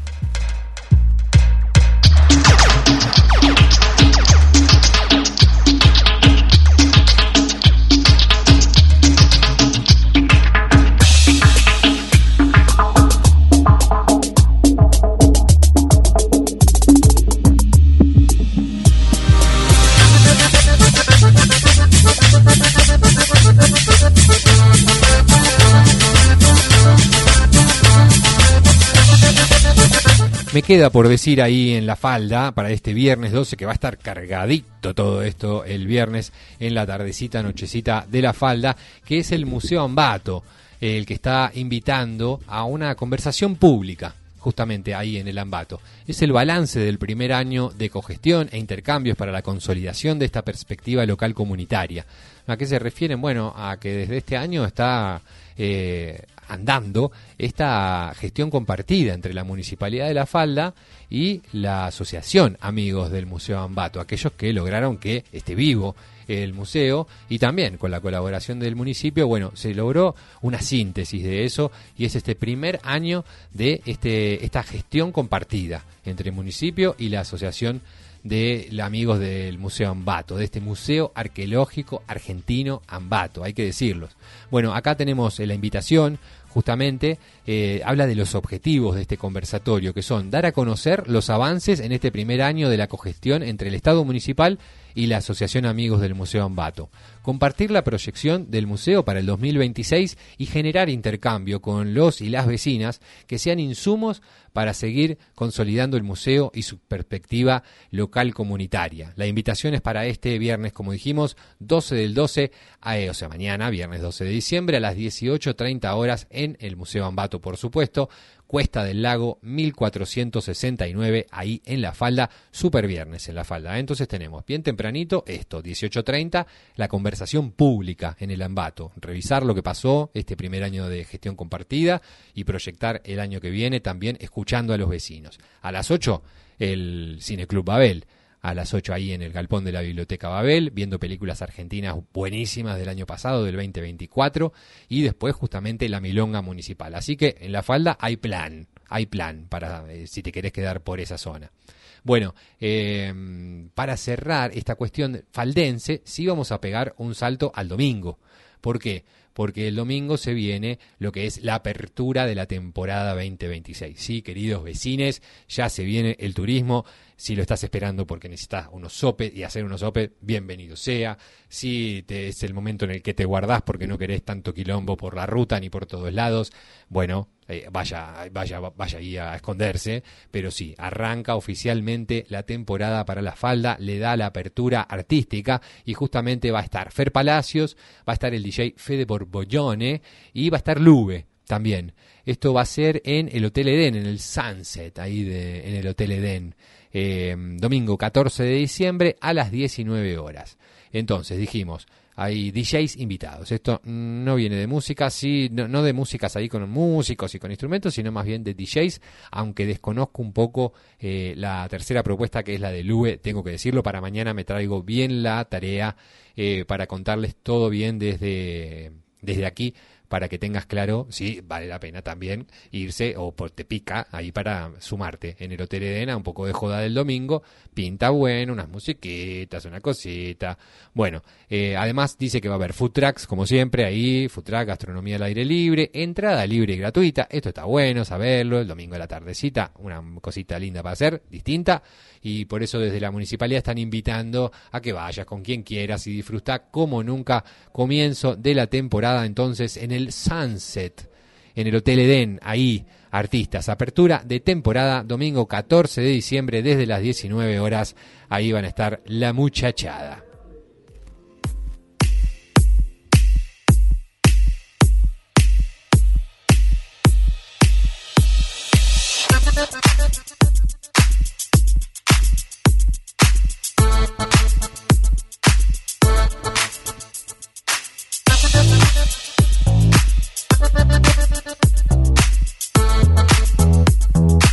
Speaker 2: Me queda por decir ahí en La Falda, para este viernes doce, que va a estar cargadito todo esto el viernes en la tardecita, nochecita de La Falda, que es el Museo Ambato, el que está invitando a una conversación pública, justamente ahí en el Ambato. Es el balance del primer año de cogestión e intercambios para la consolidación de esta perspectiva local comunitaria. ¿A qué se refieren? Bueno, a que desde este año está eh, andando esta gestión compartida entre la Municipalidad de La Falda y la Asociación Amigos del Museo Ambato, aquellos que lograron que esté vivo el museo, y también con la colaboración del municipio, bueno, se logró una síntesis de eso, y es este primer año de este esta gestión compartida entre el municipio y la Asociación de Amigos del Museo Ambato, de este Museo Arqueológico Argentino Ambato, hay que decirlo. Bueno, acá tenemos la invitación, justamente, eh, habla de los objetivos de este conversatorio, que son dar a conocer los avances en este primer año de la cogestión entre el Estado municipal y la Asociación Amigos del Museo Ambato, compartir la proyección del museo para el dos mil veintiséis y generar intercambio con los y las vecinas que sean insumos para seguir consolidando el museo y su perspectiva local comunitaria. La invitación es para este viernes, como dijimos, doce del doce, eh, o sea, mañana, viernes doce de diciembre, a las dieciocho treinta horas en el Museo Ambato, por supuesto, Cuesta del Lago mil cuatrocientos sesenta y nueve, ahí en La Falda, super viernes en La Falda. Entonces tenemos bien tempranito esto, dieciocho treinta, la conversación pública en el Ambato, revisar lo que pasó este primer año de gestión compartida y proyectar el año que viene también escuchando a los vecinos. A las ocho, el Cineclub Babel. A las ocho ahí en el galpón de la Biblioteca Babel, viendo películas argentinas buenísimas del año pasado, del veinte veinticuatro, y después justamente la Milonga Municipal. Así que en La Falda hay plan, hay plan para eh, si te querés quedar por esa zona. Bueno, eh, para cerrar esta cuestión faldense, sí vamos a pegar un salto al domingo. ¿Por qué? Porque el domingo se viene lo que es la apertura de la temporada veinte veintiséis. Sí, queridos vecines, ya se viene el turismo. Si lo estás esperando porque necesitas unos sopes y hacer unos sopes, bienvenido sea. Si te, es el momento en el que te guardás porque no querés tanto quilombo por la ruta ni por todos lados, bueno, eh, vaya, vaya, vaya ahí a esconderse. Pero sí, arranca oficialmente la temporada para La Falda, le da la apertura artística y justamente va a estar Fer Palacios, va a estar el D J Fede Borbollone y va a estar Lube también. Esto va a ser en el Hotel Edén, en el Sunset, ahí de, en el Hotel Edén. Eh, domingo catorce de diciembre a las diecinueve horas. Entonces dijimos, hay D Js invitados. Esto no viene de música, sí, no, no de músicas ahí con músicos y con instrumentos, sino más bien de D Js, aunque desconozco un poco eh, la tercera propuesta, que es la de Lue, tengo que decirlo. Para mañana me traigo bien la tarea eh, para contarles todo bien desde, desde aquí, para que tengas claro si vale la pena también irse, o por te pica ahí para sumarte en el Hotel Edén a un poco de joda del domingo. Pinta bueno, unas musiquitas, una cosita. Bueno, eh, además dice que va a haber food trucks, como siempre, ahí, food truck, gastronomía al aire libre, entrada libre y gratuita. Esto está bueno saberlo, el domingo a la tardecita, una cosita linda para hacer, distinta, y por eso desde la municipalidad están invitando a que vayas con quien quieras y disfruta como nunca. Comienzo de la temporada entonces en el Sunset, en el Hotel Edén, ahí, artistas, apertura de temporada, domingo catorce de diciembre desde las diecinueve horas, ahí van a estar La Muchachada.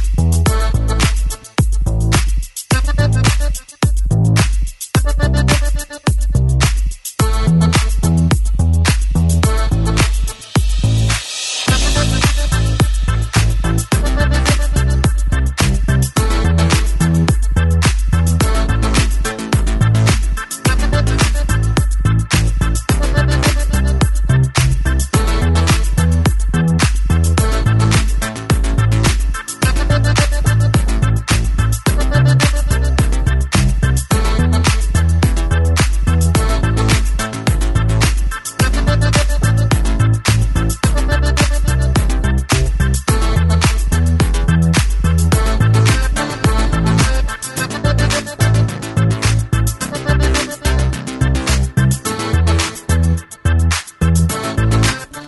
Speaker 16: We'll be right back.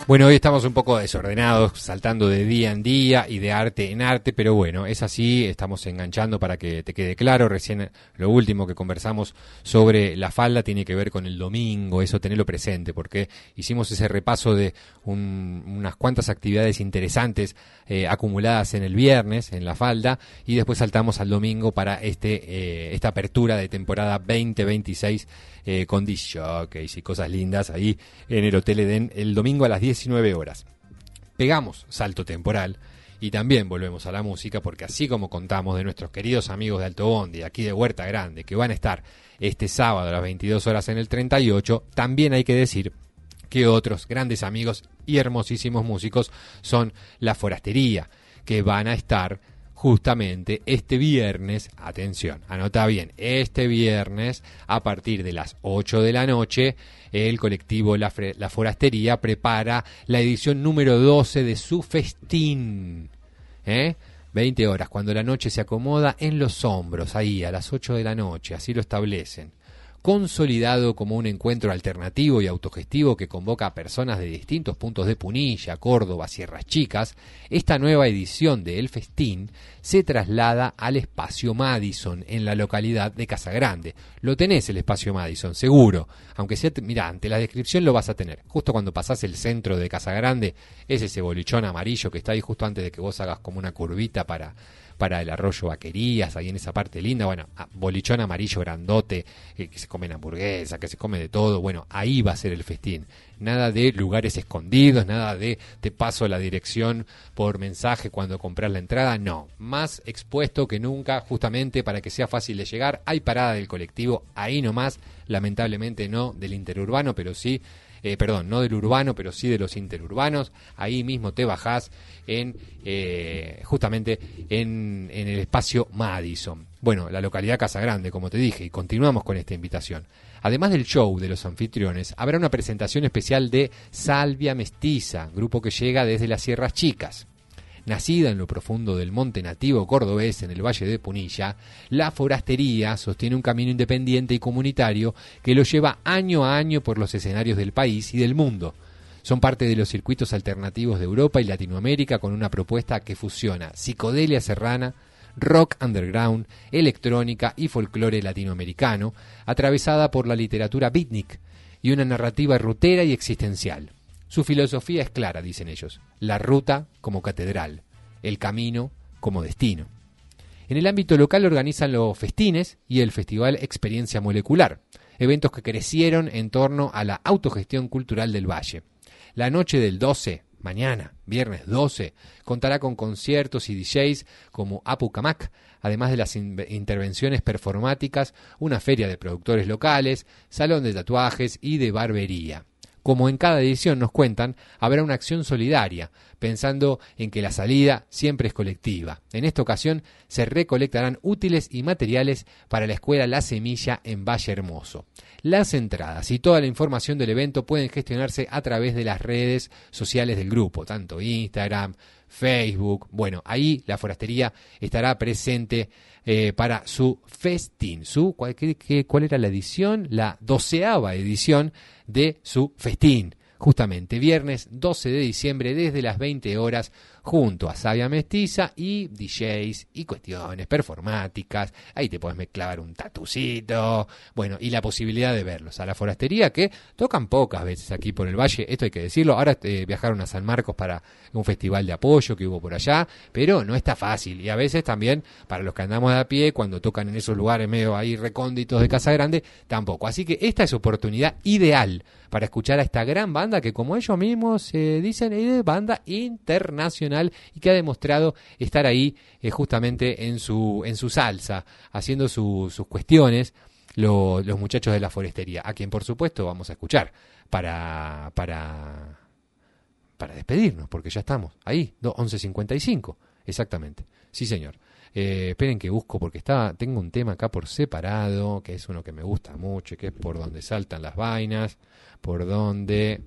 Speaker 2: Bueno, hoy estamos un poco desordenados, saltando de día en día y de arte en arte, pero bueno, es así, estamos enganchando para que te quede claro. Recién lo último que conversamos sobre la falda tiene que ver con el domingo, eso tenerlo presente, porque hicimos ese repaso de un, unas cuantas actividades interesantes eh, acumuladas en el viernes, en la falda, y después saltamos al domingo para este eh, esta apertura de temporada veinte veintiséis eh, con disc jockeys y cosas lindas ahí en el Hotel Edén el domingo a las diecinueve horas. Pegamos salto temporal y también volvemos a la música, porque así como contamos de nuestros queridos amigos de Alto Bondi, aquí de Huerta Grande, que van a estar este sábado a las veintidós horas en el treinta y ocho, también hay que decir que otros grandes amigos y hermosísimos músicos son La Forastería, que van a estar justamente este viernes, atención, anota bien, este viernes a partir de las ocho de la noche, el colectivo La, Fre- La Forastería prepara la edición número doce de su festín, ¿eh? veinte horas, cuando la noche se acomoda en los hombros, ahí a las ocho de la noche, así lo establecen. Consolidado como un encuentro alternativo y autogestivo que convoca a personas de distintos puntos de Punilla, Córdoba, Sierras Chicas, esta nueva edición de El Festín se traslada al Espacio Madison en la localidad de Casagrande. Lo tenés, el Espacio Madison, seguro, aunque sea, mirá, ante la descripción lo vas a tener. Justo cuando pasás el centro de Casagrande, es ese bolichón amarillo que está ahí justo antes de que vos hagas como una curvita para... para el Arroyo Vaquerías, ahí en esa parte linda, bueno, bolichón amarillo grandote, eh, que se comen hamburguesas, que se come de todo, bueno, ahí va a ser el festín. Nada de lugares escondidos, nada de te paso la dirección por mensaje cuando compras la entrada, no. Más expuesto que nunca, justamente para que sea fácil de llegar. Hay parada del colectivo, ahí nomás, lamentablemente no del interurbano, pero sí... Eh, perdón, no del urbano, pero sí de los interurbanos. Ahí mismo te bajás en eh, justamente en, en el Espacio Madison. Bueno, la localidad Casagrande, como te dije, y continuamos con esta invitación. Además del show de los anfitriones, habrá una presentación especial de Salvia Mestiza, grupo que llega desde las Sierras Chicas. Nacida en lo profundo del monte nativo cordobés en el Valle de Punilla, La Forastería sostiene un camino independiente y comunitario que lo lleva año a año por los escenarios del país y del mundo. Son parte de los circuitos alternativos de Europa y Latinoamérica con una propuesta que fusiona psicodelia serrana, rock underground, electrónica y folclore latinoamericano, atravesada por la literatura beatnik y una narrativa rutera y existencial. Su filosofía es clara, dicen ellos, la ruta como catedral, el camino como destino. En el ámbito local organizan los festines y el Festival Experiencia Molecular, eventos que crecieron en torno a la autogestión cultural del Valle. La noche del doce, mañana, viernes doce, contará con conciertos y D Js como Apu Camac, además de las in- intervenciones performáticas, una feria de productores locales, salón de tatuajes y de barbería. Como en cada edición nos cuentan, habrá una acción solidaria, pensando en que la salida siempre es colectiva. En esta ocasión se recolectarán útiles y materiales para la escuela La Semilla en Valle Hermoso. Las entradas y toda la información del evento pueden gestionarse a través de las redes sociales del grupo, tanto Instagram, Facebook. Bueno, ahí La Forastería estará presente eh, para su festín. Su, ¿cuál, qué, qué, ¿Cuál era la edición? La doceava edición de su festín. Justamente, viernes doce de diciembre desde las veinte horas, junto a Sabia Mestiza y D Js y cuestiones performáticas. Ahí te puedes mezclar un tatucito, bueno, y la posibilidad de verlos. A La Forastería, que tocan pocas veces aquí por el Valle, esto hay que decirlo. Ahora eh, viajaron a San Marcos para un festival de apoyo que hubo por allá, pero no está fácil. Y a veces también, para los que andamos de a pie, cuando tocan en esos lugares medio ahí recónditos de Casagrande, tampoco. Así que esta es oportunidad ideal para escuchar a esta gran banda que, como ellos mismos eh, dicen, es banda internacional y que ha demostrado estar ahí eh, justamente en su en su salsa, haciendo su, sus cuestiones, lo, los muchachos de La Forastería, a quien por supuesto vamos a escuchar para para para despedirnos, porque ya estamos ahí, once cincuenta y cinco, exactamente, sí señor. Eh, esperen que busco, porque está, tengo un tema acá por separado, que es uno que me gusta mucho, que es por donde saltan las vainas, por donde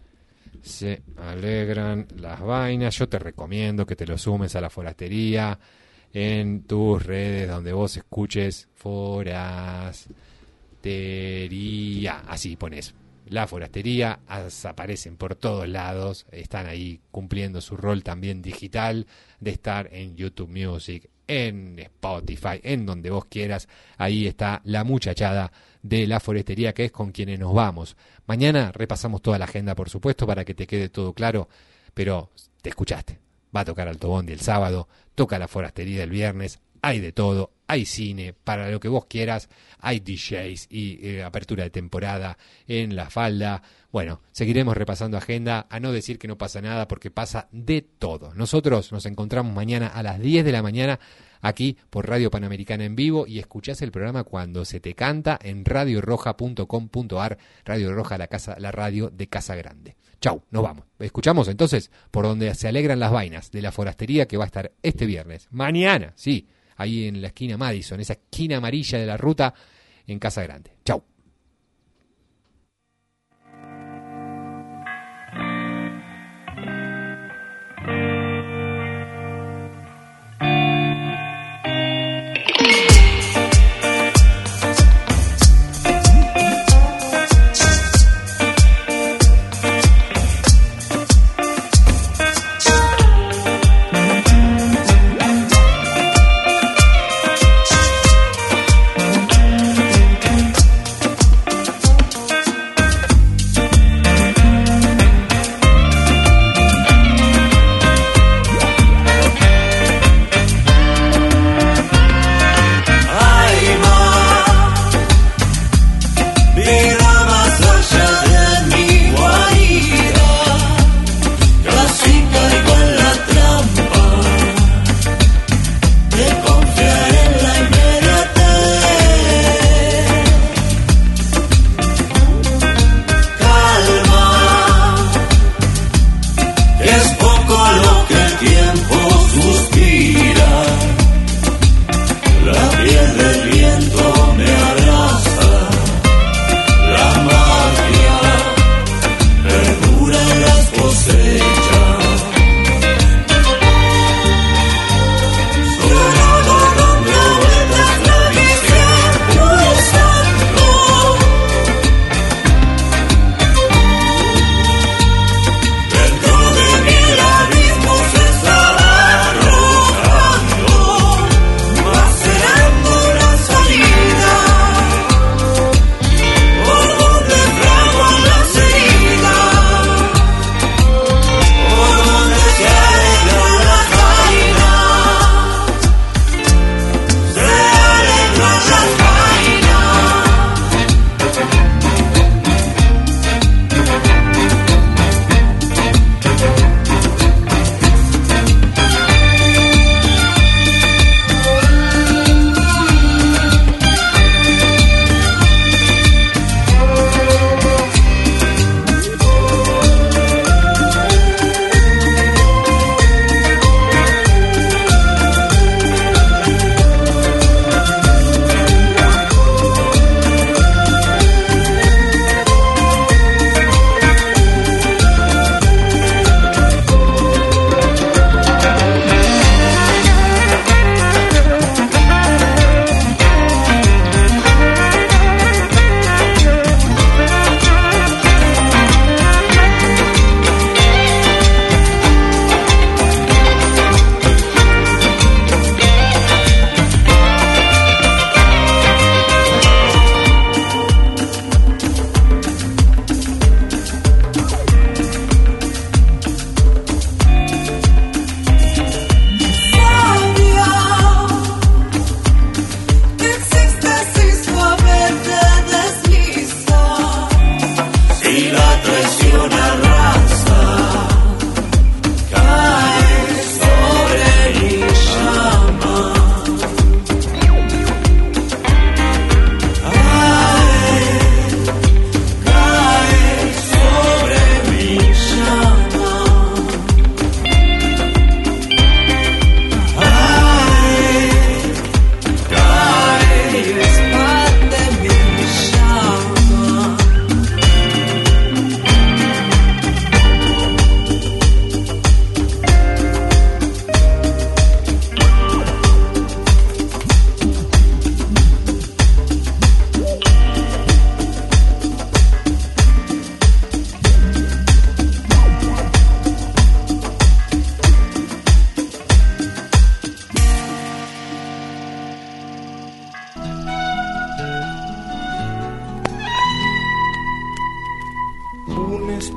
Speaker 2: se alegran las vainas. Yo te recomiendo que te lo sumes a La Forastería en tus redes donde vos escuches Forastería, así pones La Forastería, aparecen por todos lados, están ahí cumpliendo su rol también digital de estar en YouTube Music, en Spotify, en donde vos quieras. Ahí está la muchachada de La Forestería, que es con quienes nos vamos. Mañana repasamos toda la agenda, por supuesto, para que te quede todo claro, pero te escuchaste. Va a tocar Alto Bondi el sábado, toca La Forastería el viernes, hay de todo, hay cine, para lo que vos quieras, hay D Js y eh, apertura de temporada en La Falda. Bueno, seguiremos repasando agenda, a no decir que no pasa nada, porque pasa de todo. Nosotros nos encontramos mañana a las diez de la mañana aquí por Radio Panamericana en vivo, y escuchás el programa cuando se te canta en radio roja punto com punto a r, Radio Roja, la casa, la radio de Casa Grande. Chau, nos vamos. Escuchamos entonces por donde se alegran las vainas de La Forastería, que va a estar este viernes, mañana, sí, ahí en la esquina Madison, esa esquina amarilla de la ruta en Casa Grande. Chau.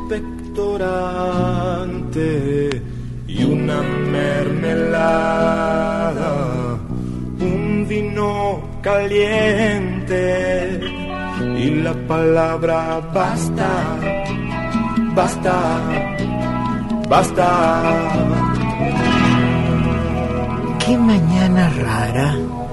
Speaker 10: expectorante y una mermelada, un vino caliente y la palabra basta, basta, basta.
Speaker 3: Qué mañana rara.